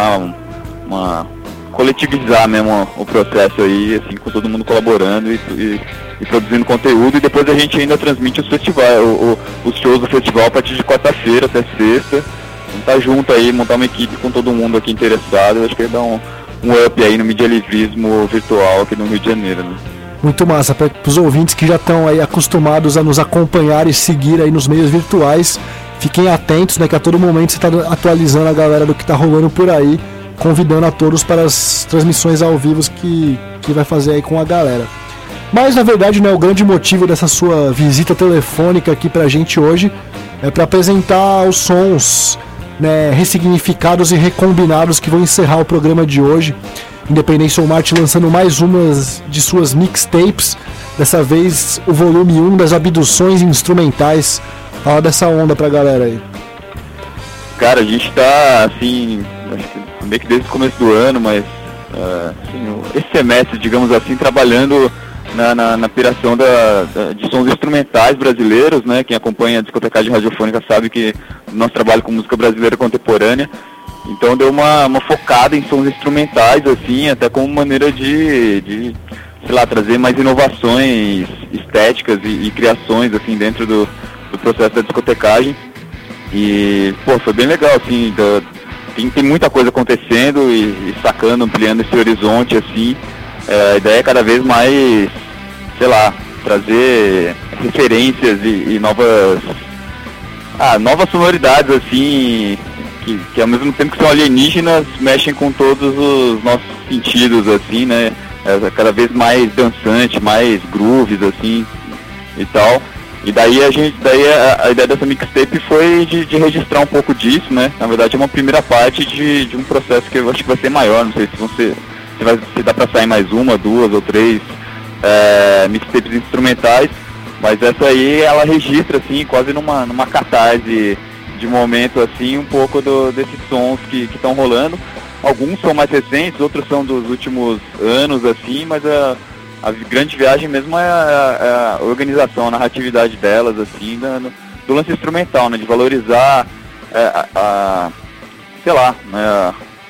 lá, coletivizar mesmo o processo aí, assim, com todo mundo colaborando e produzindo conteúdo. E depois a gente ainda transmite os festivais, os shows do festival a partir de quarta-feira até sexta. Vamos estar junto aí, montar uma equipe com todo mundo aqui interessado. Acho que vai dar um up aí no medialivismo virtual aqui no Rio de Janeiro, né? Muito massa, para os ouvintes que já estão aí acostumados a nos acompanhar e seguir aí nos meios virtuais, fiquem atentos, né, que a todo momento você está atualizando a galera do que está rolando por aí, convidando a todos para as transmissões ao vivo que vai fazer aí com a galera. Mas na verdade, né, o grande motivo dessa sua visita telefônica aqui pra gente hoje é para apresentar os sons, né, ressignificados e recombinados que vão encerrar o programa de hoje. Independência ou Marte lançando mais umas de suas mixtapes, dessa vez o volume 1 das abduções instrumentais. Fala dessa onda pra galera aí. Cara, a gente tá, assim, acho que meio que desde o começo do ano, mas assim, esse semestre, digamos assim, trabalhando na piração de sons instrumentais brasileiros, né? Quem acompanha a discotecagem radiofônica sabe que nosso trabalho com música brasileira contemporânea. Então deu uma focada em sons instrumentais, assim, até como maneira de sei lá, trazer mais inovações estéticas e criações, assim, dentro do processo da discotecagem. E, pô, foi bem legal, assim, tem muita coisa acontecendo e sacando, ampliando esse horizonte, assim. A ideia é cada vez mais, sei lá, trazer referências e novas sonoridades, assim, que ao mesmo tempo que são alienígenas, mexem com todos os nossos sentidos, assim, né? Cada vez mais dançante, mais grooves, assim, e tal. E daí a ideia dessa mixtape foi de registrar um pouco disso, né? Na verdade é uma primeira parte de um processo que eu acho que vai ser maior, não sei se dá pra sair mais uma, duas ou três mixtapes instrumentais, mas essa aí ela registra, assim, quase numa catarse de momento, assim, um pouco desses sons que estão rolando. Alguns são mais recentes, outros são dos últimos anos, assim, mas a grande viagem mesmo é a organização, a narratividade delas, assim, do lance instrumental, né, de valorizar sei lá, né,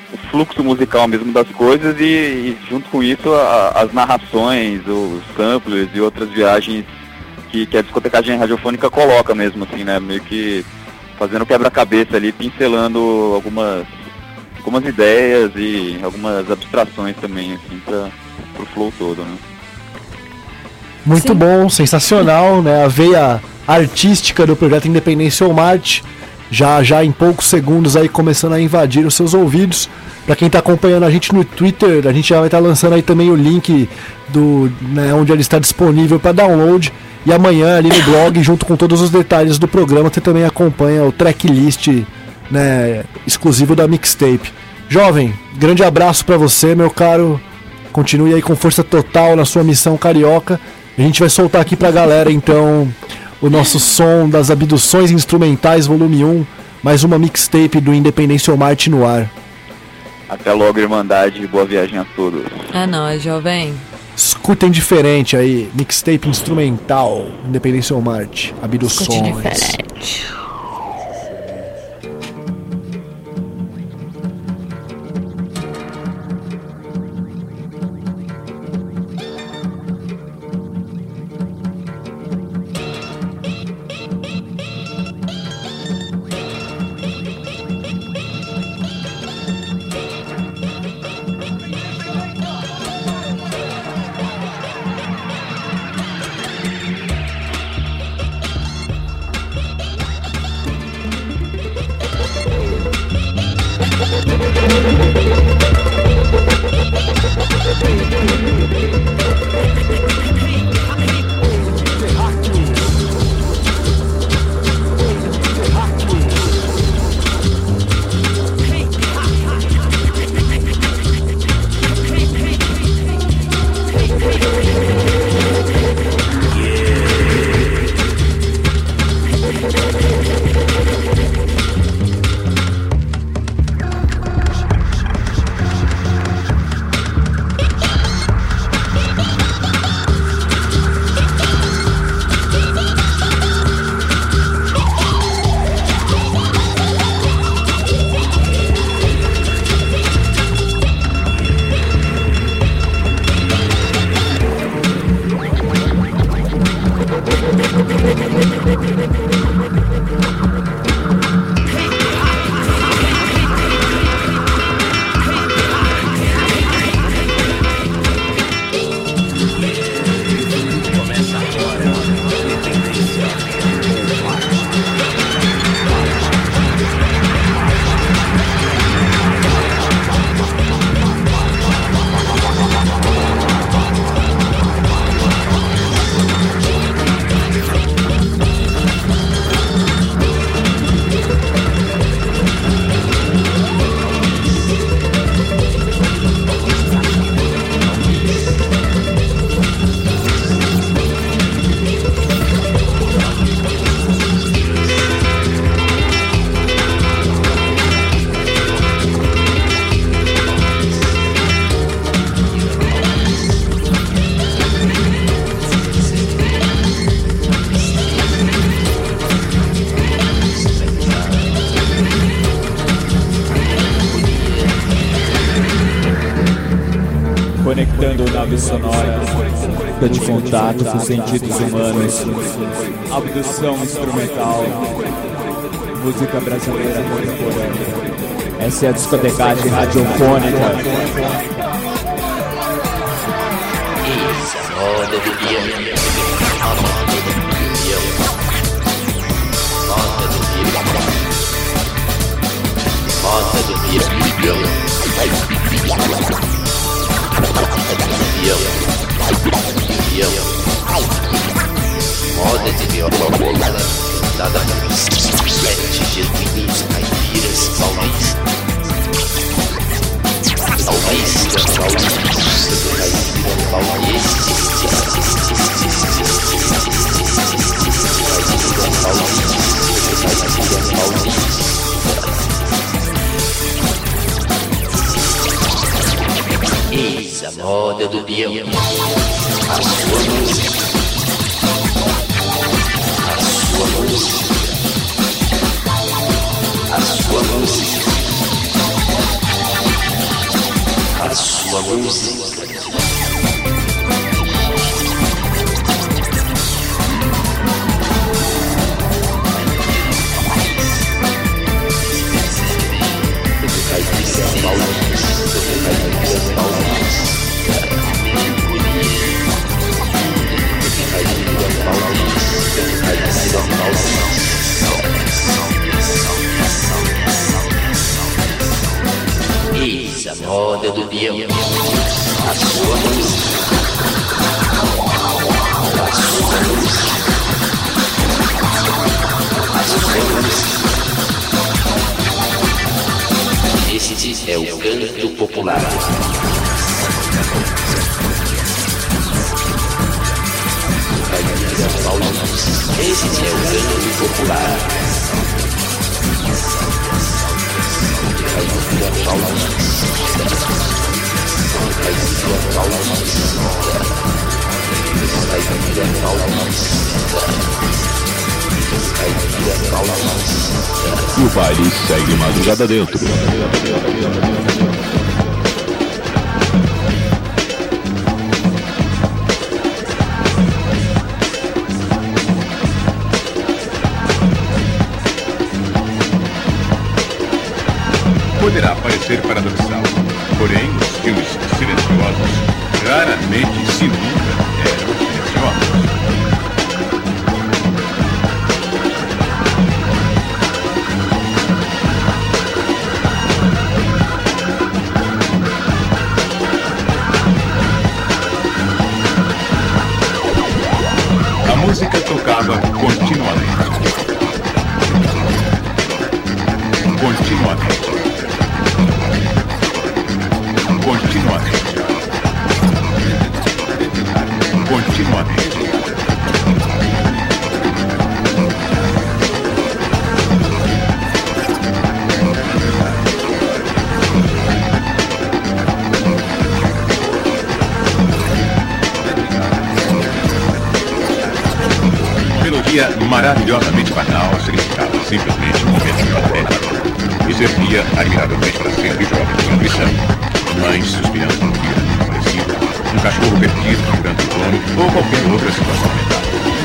fluxo musical mesmo das coisas e junto com isso as narrações, os samplers e outras viagens que a discotecagem radiofônica coloca mesmo, assim, né? Meio que fazendo quebra-cabeça ali, pincelando algumas ideias e algumas abstrações também, assim, pro flow todo, né? Muito bom, sensacional, né? A veia artística do projeto Independência ou Marte, já em poucos segundos aí começando a invadir os seus ouvidos. Para quem está acompanhando a gente no Twitter, a gente já vai estar lançando aí também o link onde ele está disponível para download. E amanhã ali no blog, junto com todos os detalhes do programa, você também acompanha o tracklist, né, exclusivo da mixtape. Jovem, grande abraço para você, meu caro. Continue aí com força total na sua missão carioca. A gente vai soltar aqui pra galera, então, o nosso som das Abduções Instrumentais, volume 1, mais uma mixtape do Independência ou Marte no ar. Até logo, Irmandade, boa viagem a todos. É nóis, jovem. Escutem diferente aí, mixtape instrumental, Independência ou Marte, Abduções. Escute diferente. Conectando naves sonoras, de contato com sentidos humanos, abdução instrumental, música brasileira contemporânea. Essa é a discotecagem radiofônica. Moda do dia, moda de viola, cantada por 7 genuínos caipiras paulistas do caipira paulista. Eis a moda do peão, a sua música, a sua música, a sua música, a sua música. Eis a moda do peão, a sua música, a sua música, a sua música. Este é o canto popular. Este é o canto popular. E o baile segue madrugada dentro. Poderá parecer paradoxal, porém os filmes silenciosos raramente, se nunca, eram silenciosos. A música tocava continuamente. Continuamente. Melodia maravilhosamente banal significava simplesmente um momento de matéria e servia admiravelmente para sempre jovens de intuição. Mães suspirando por um filho falecido, um cachorro perdido procurando o dono ou qualquer outra situação mental.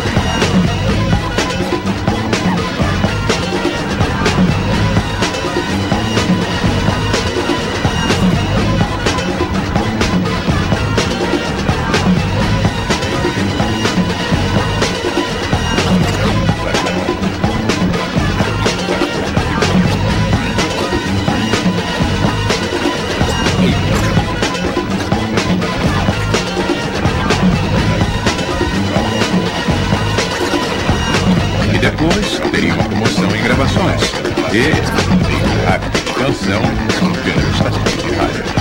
Depois teria uma promoção em gravações e em rápido de canção pela estação de rádio.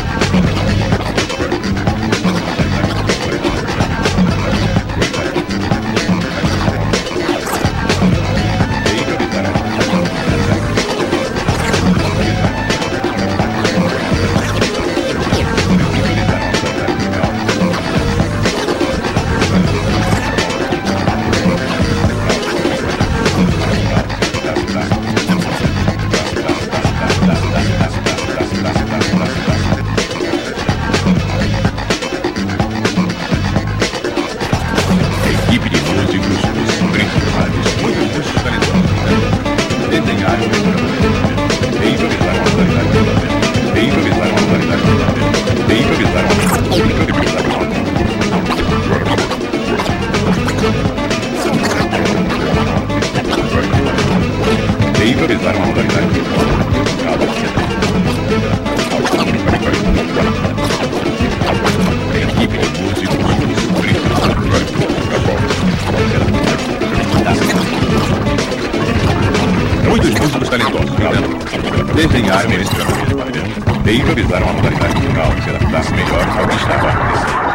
Muitos músicos talentosos desenharam esse padrão e improvisaram a modalidade musical que se adaptasse melhor ao que estava acontecendo.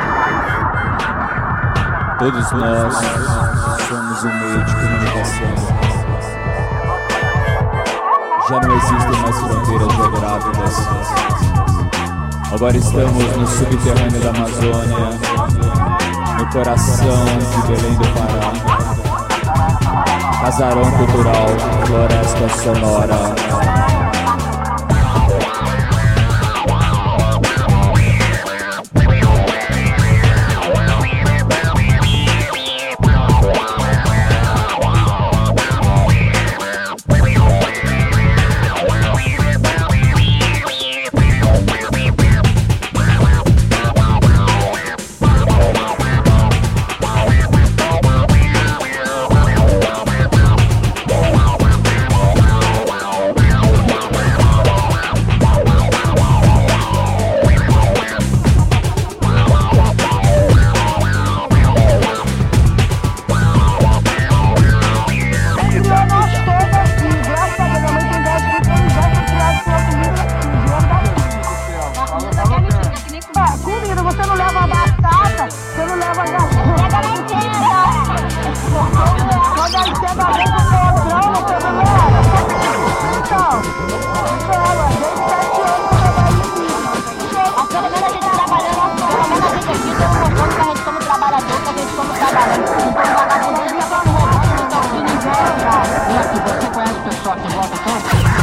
Todos nós somos um meio de comunicação. Já não existem mais fronteiras geográficas. Agora estamos no subterrâneo da Amazônia, no coração de Belém do Pará. Casarão cultural, floresta sonora. você não leva batata, você não leva gasolina. Quando a encena vem com o patrão, você não leva. Então, leva, desde 7 anos eu trabalho aqui. Pelo menos a gente trabalhando, pelo menos a gente aqui tem um montão que a gente como trabalhador, que a gente como trabalhando. Então, vagabundo, a gente tá roubando, então, que ninguém vai. E aqui, você conhece o pessoal que vota tanto?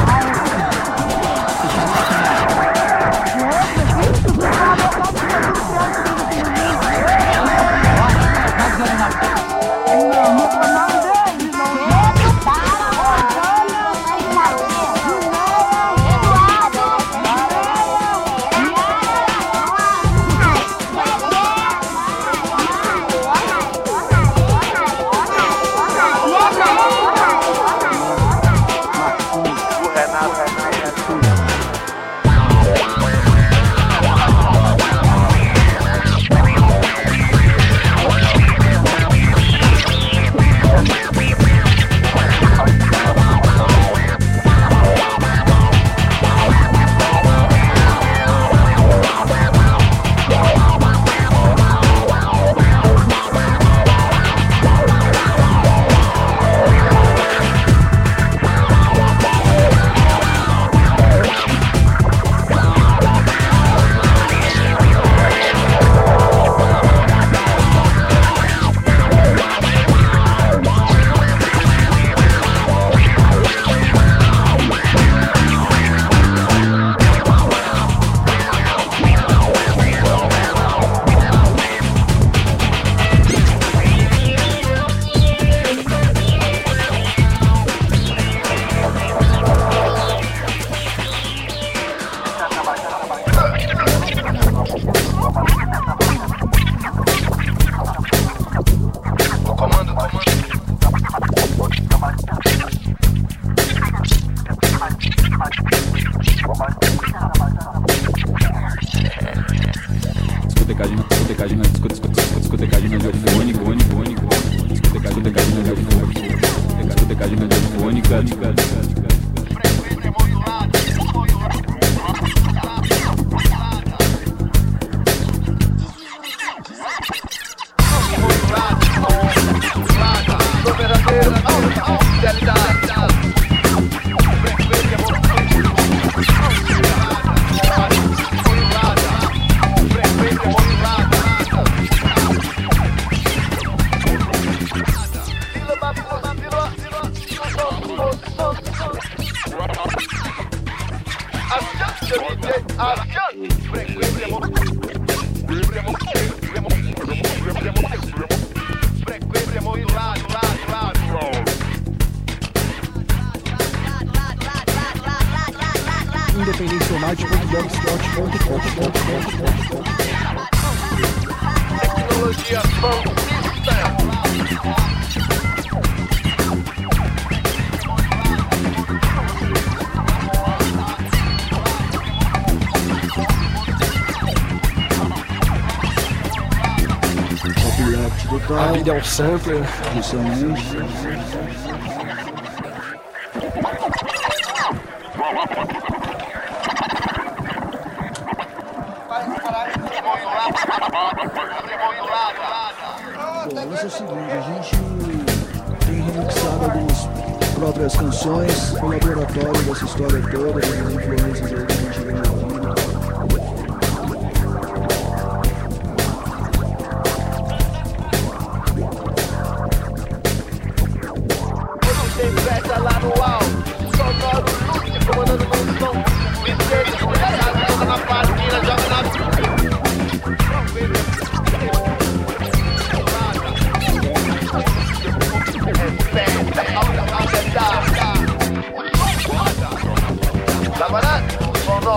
Tecnologia A vida é um sampler. Bom, o lance é o seguinte, a gente tem remixado algumas próprias canções, o laboratório dessa história toda, das influências aí que a gente vem ouvindo. Tem festa lá no alto, sonoro, lúcio, comandando no som. Licença, cuidado, joga na página, joga na... Camarada, sonoro.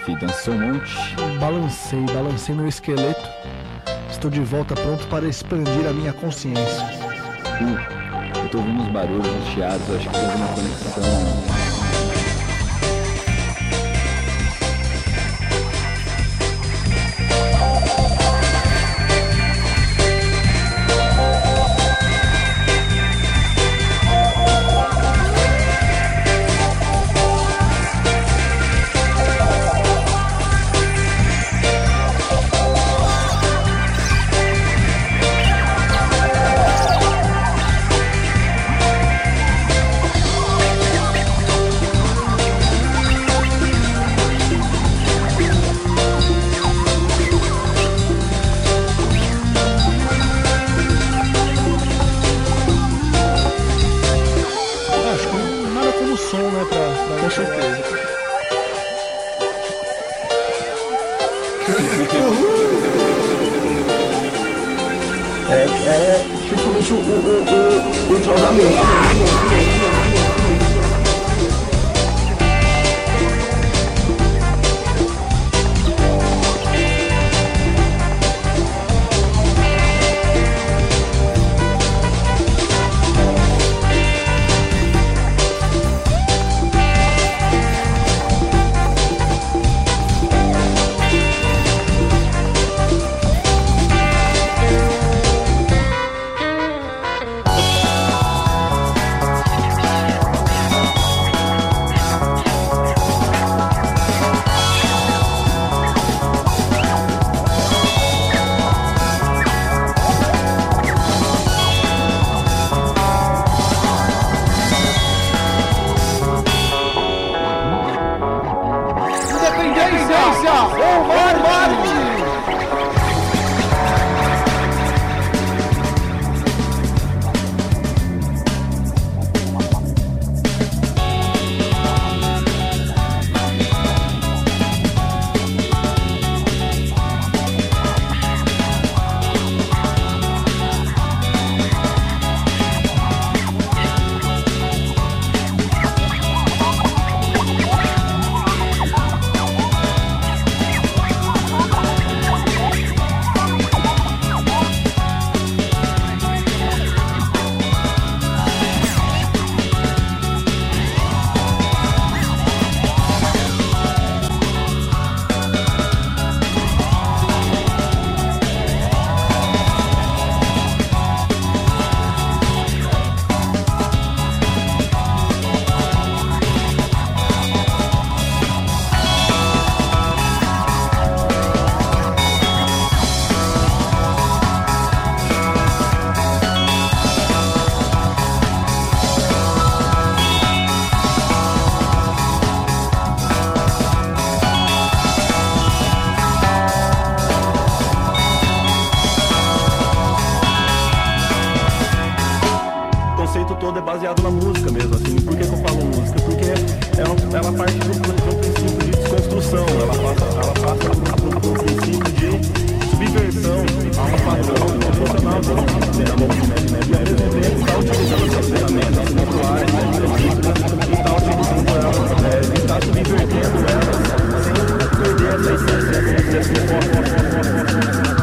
fi? Dançou um monte? Balancei meu esqueleto. Estou de volta pronto para expandir a minha consciência. Eu tô ouvindo uns barulhos, uns chiados, acho que tem alguma conexão. Principalmente o entrosamento. baseado na música mesmo, assim. Por que eu falo música? Porque ela parte do princípio de desconstrução, ela passa do princípio de subversão a um padrão convencional e ao mesmo tempo está utilizando essas ferramentas naturais e está utilizando elas, está subvertendo elas sem perder essa essência desse forma.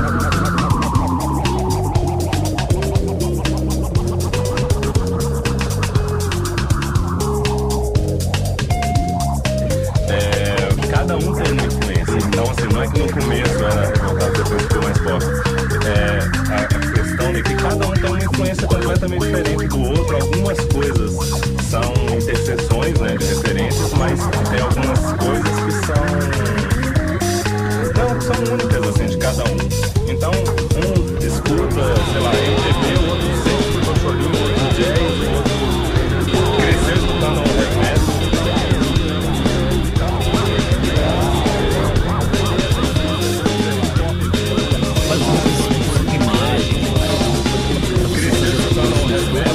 Cada um tem uma influência, então assim, não é que no começo era revoltado, depois ficou mais pop. A questão é que cada um tem uma influência completamente diferente do outro. Algumas coisas são interseções, né, de referências, mas tem algumas coisas que são únicas, assim, de cada um. Então, um escuta, sei lá, MPB, o outro sempre escuta chorinho, o outro jazz, o outro cresceu escutando um heavy metal. Imagem. Eu cresci escutando um heavy metal.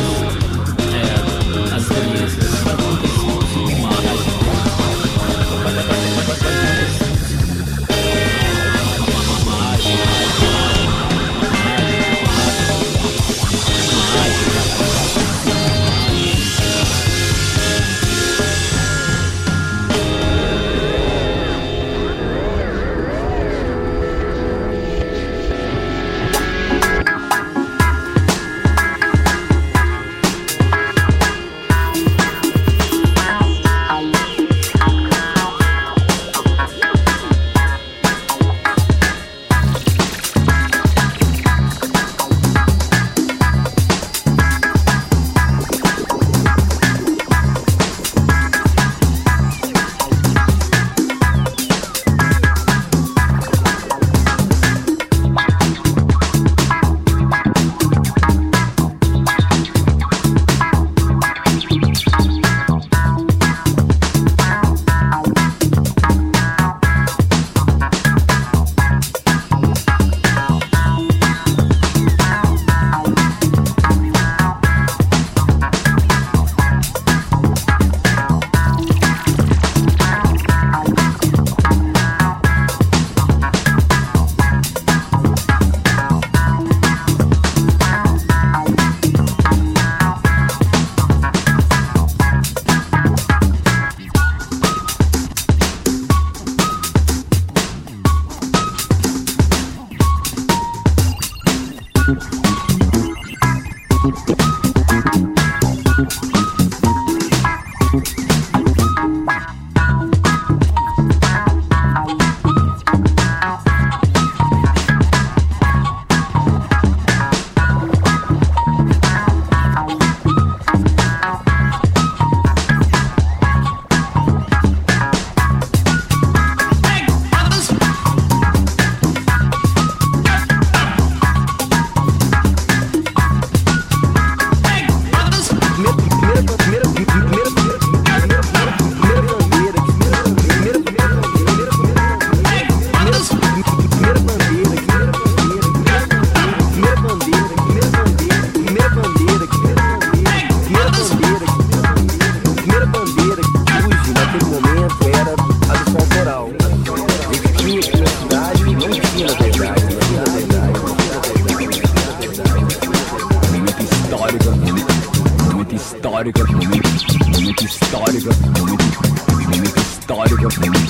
histórico, momento histórico.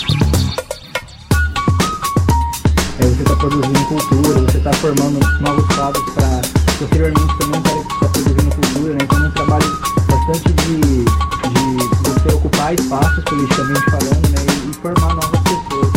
Você está produzindo cultura, você está formando novos quadros para posteriormente também estar produzindo cultura, né? Então é um trabalho bastante de você ocupar espaços politicamente falando, né? E formar novas pessoas.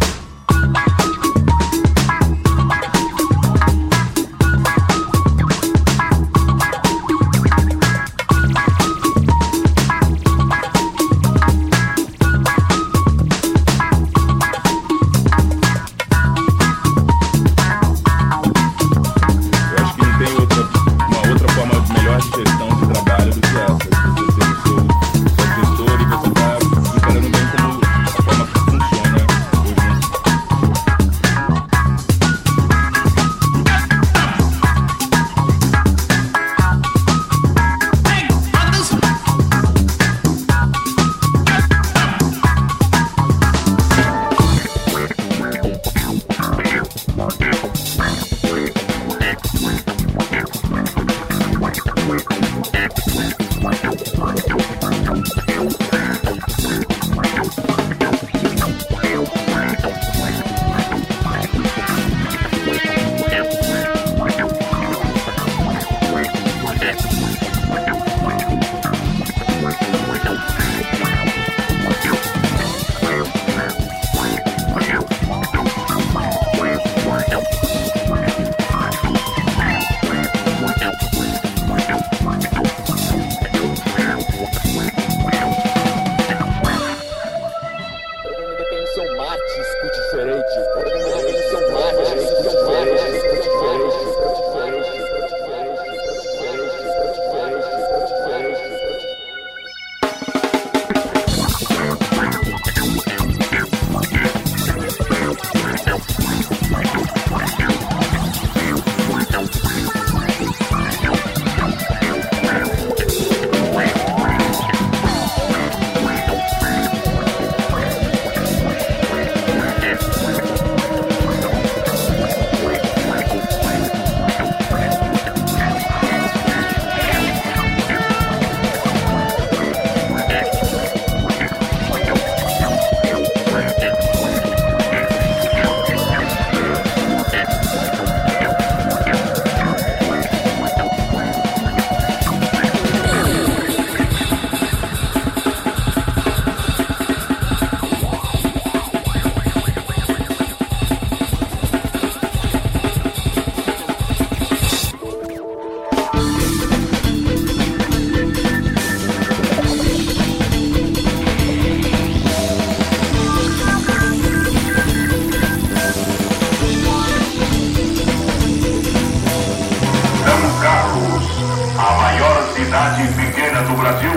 pequena do Brasil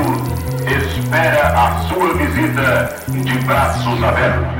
espera a sua visita de braços abertos.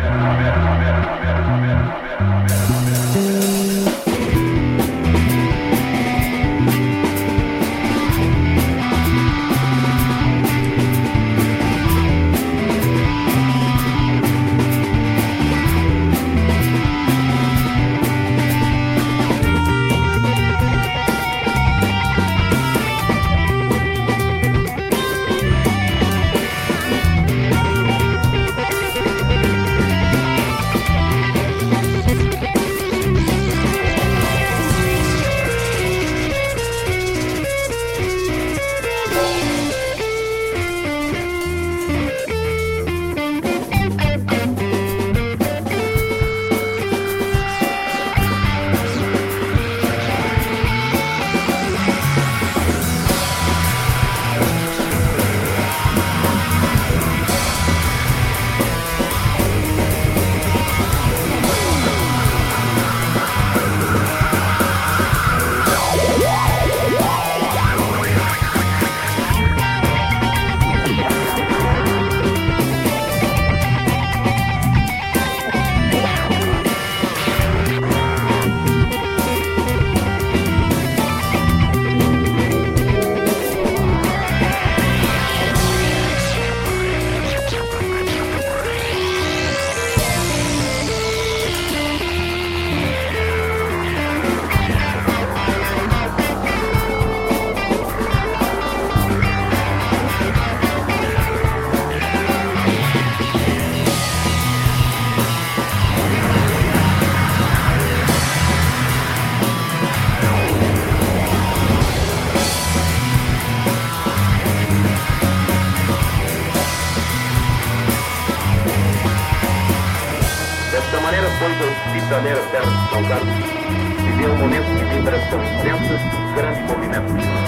depois do Rio de Janeiro, terra de São Carlos, viveu um momento de vibração intensa, grande movimento.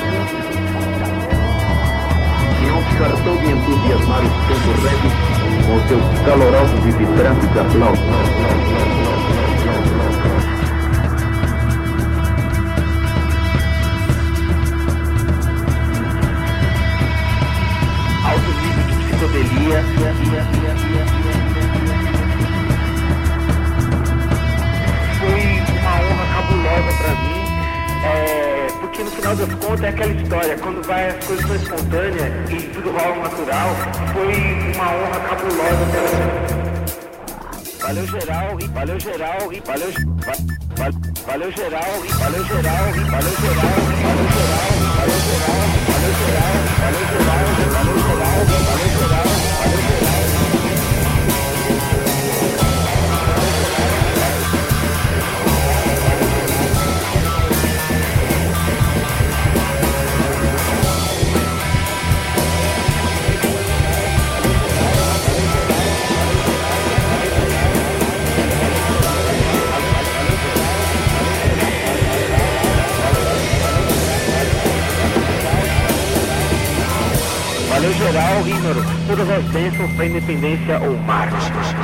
E não descartou de entusiasmar os tempos rédeos com seus calorosos e vibrantes aplausos. Alto nível de psicodelia. Foi uma honra cabulosa pra mim, porque no final das contas é aquela história, quando as coisas são espontâneas e tudo rola natural, foi uma honra cabulosa pra mim. Valeu geral, e valeu geral, e valeu geral, e valeu geral, e valeu geral, e valeu geral, e valeu geral, e valeu geral, e valeu geral, e valeu geral, e valeu geral, e valeu geral, e valeu geral. Valeu geral, Ígnoro, todas as bênçãos para a independência ou Marte.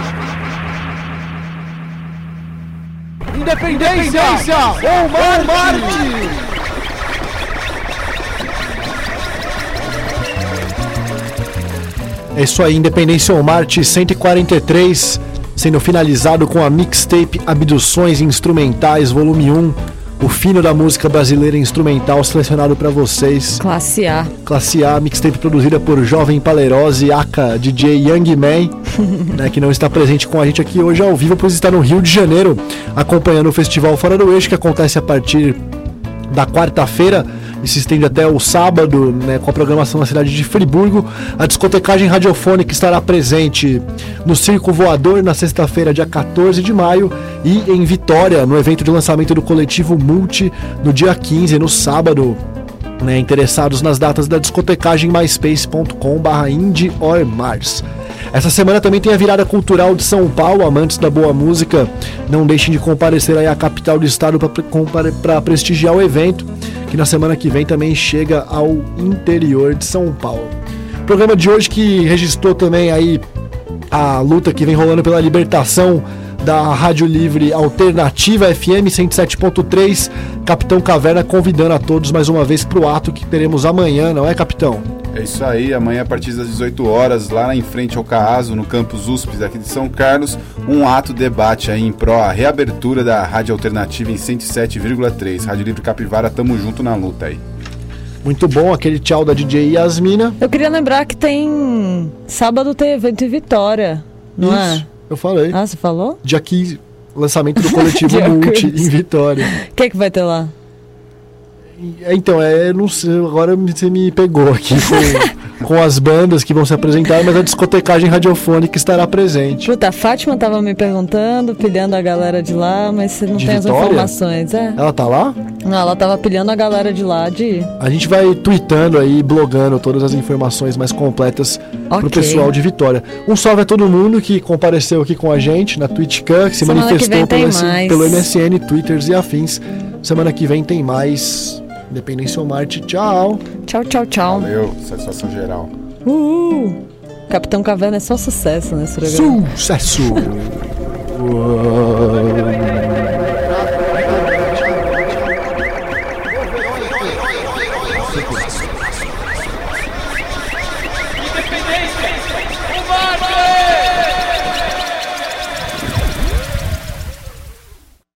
Independência ou Marte! É isso aí, Independência ou Marte 143, sendo finalizado com a mixtape Abduções Instrumentais, volume 1. O fino da música brasileira instrumental selecionado pra vocês. Classe A. Classe A, mixtape produzida por Jovem Palerose, aka DJ Young Man, né, que não está presente com a gente aqui hoje ao vivo, pois está no Rio de Janeiro, acompanhando o Festival Fora do Eixo, que acontece a partir da quarta-feira e se estende até o sábado, né, com a programação na cidade de Friburgo. A discotecagem radiofônica estará presente no Circo Voador na sexta-feira, dia 14 de maio, e em Vitória, no evento de lançamento do coletivo Multi, no dia 15, no sábado. Né, interessados nas datas da discotecagem, myspace.com/indie-or-mars. Essa semana também tem a virada cultural de São Paulo. Amantes da boa música, não deixem de comparecer aí à capital do estado para prestigiar o evento, que na semana que vem também chega ao interior de São Paulo. O programa de hoje que registrou também aí a luta que vem rolando pela libertação da Rádio Livre Alternativa FM 107.3, Capitão Caverna convidando a todos mais uma vez para o ato que teremos amanhã, não é, Capitão? É isso aí, amanhã a partir das 18 horas, lá em frente ao CAASO, no campus USP aqui de São Carlos, um ato debate aí em pró a reabertura da Rádio Alternativa em 107,3. Rádio Livre Capivara, tamo junto na luta aí. Muito bom, aquele tchau da DJ Yasmina. Eu queria lembrar que sábado tem evento em Vitória, não Isso, eu falei. Ah, você falou? Dia 15, lançamento do coletivo Multi em Vitória. O que vai ter lá? Então, não sei, agora você me pegou aqui com as bandas que vão se apresentar, mas a discotecagem radiofônica estará presente. Puta, a Fátima tava me perguntando, pilhando a galera de lá, mas você não tem as informações, Ela tá lá? Não, ela tava pilhando a galera de lá de ir. A gente vai tweetando aí, blogando todas as informações mais completas pro pessoal de Vitória. Um salve a todo mundo que compareceu aqui com a gente na TwitchCam, que se manifestou pelo MSN, Twitters e afins. Semana que vem tem mais. Independência ou Marte, tchau. Tchau, tchau, tchau. Valeu, satisfação geral. Capitão Caverna é só sucesso nesse programa. Sucesso!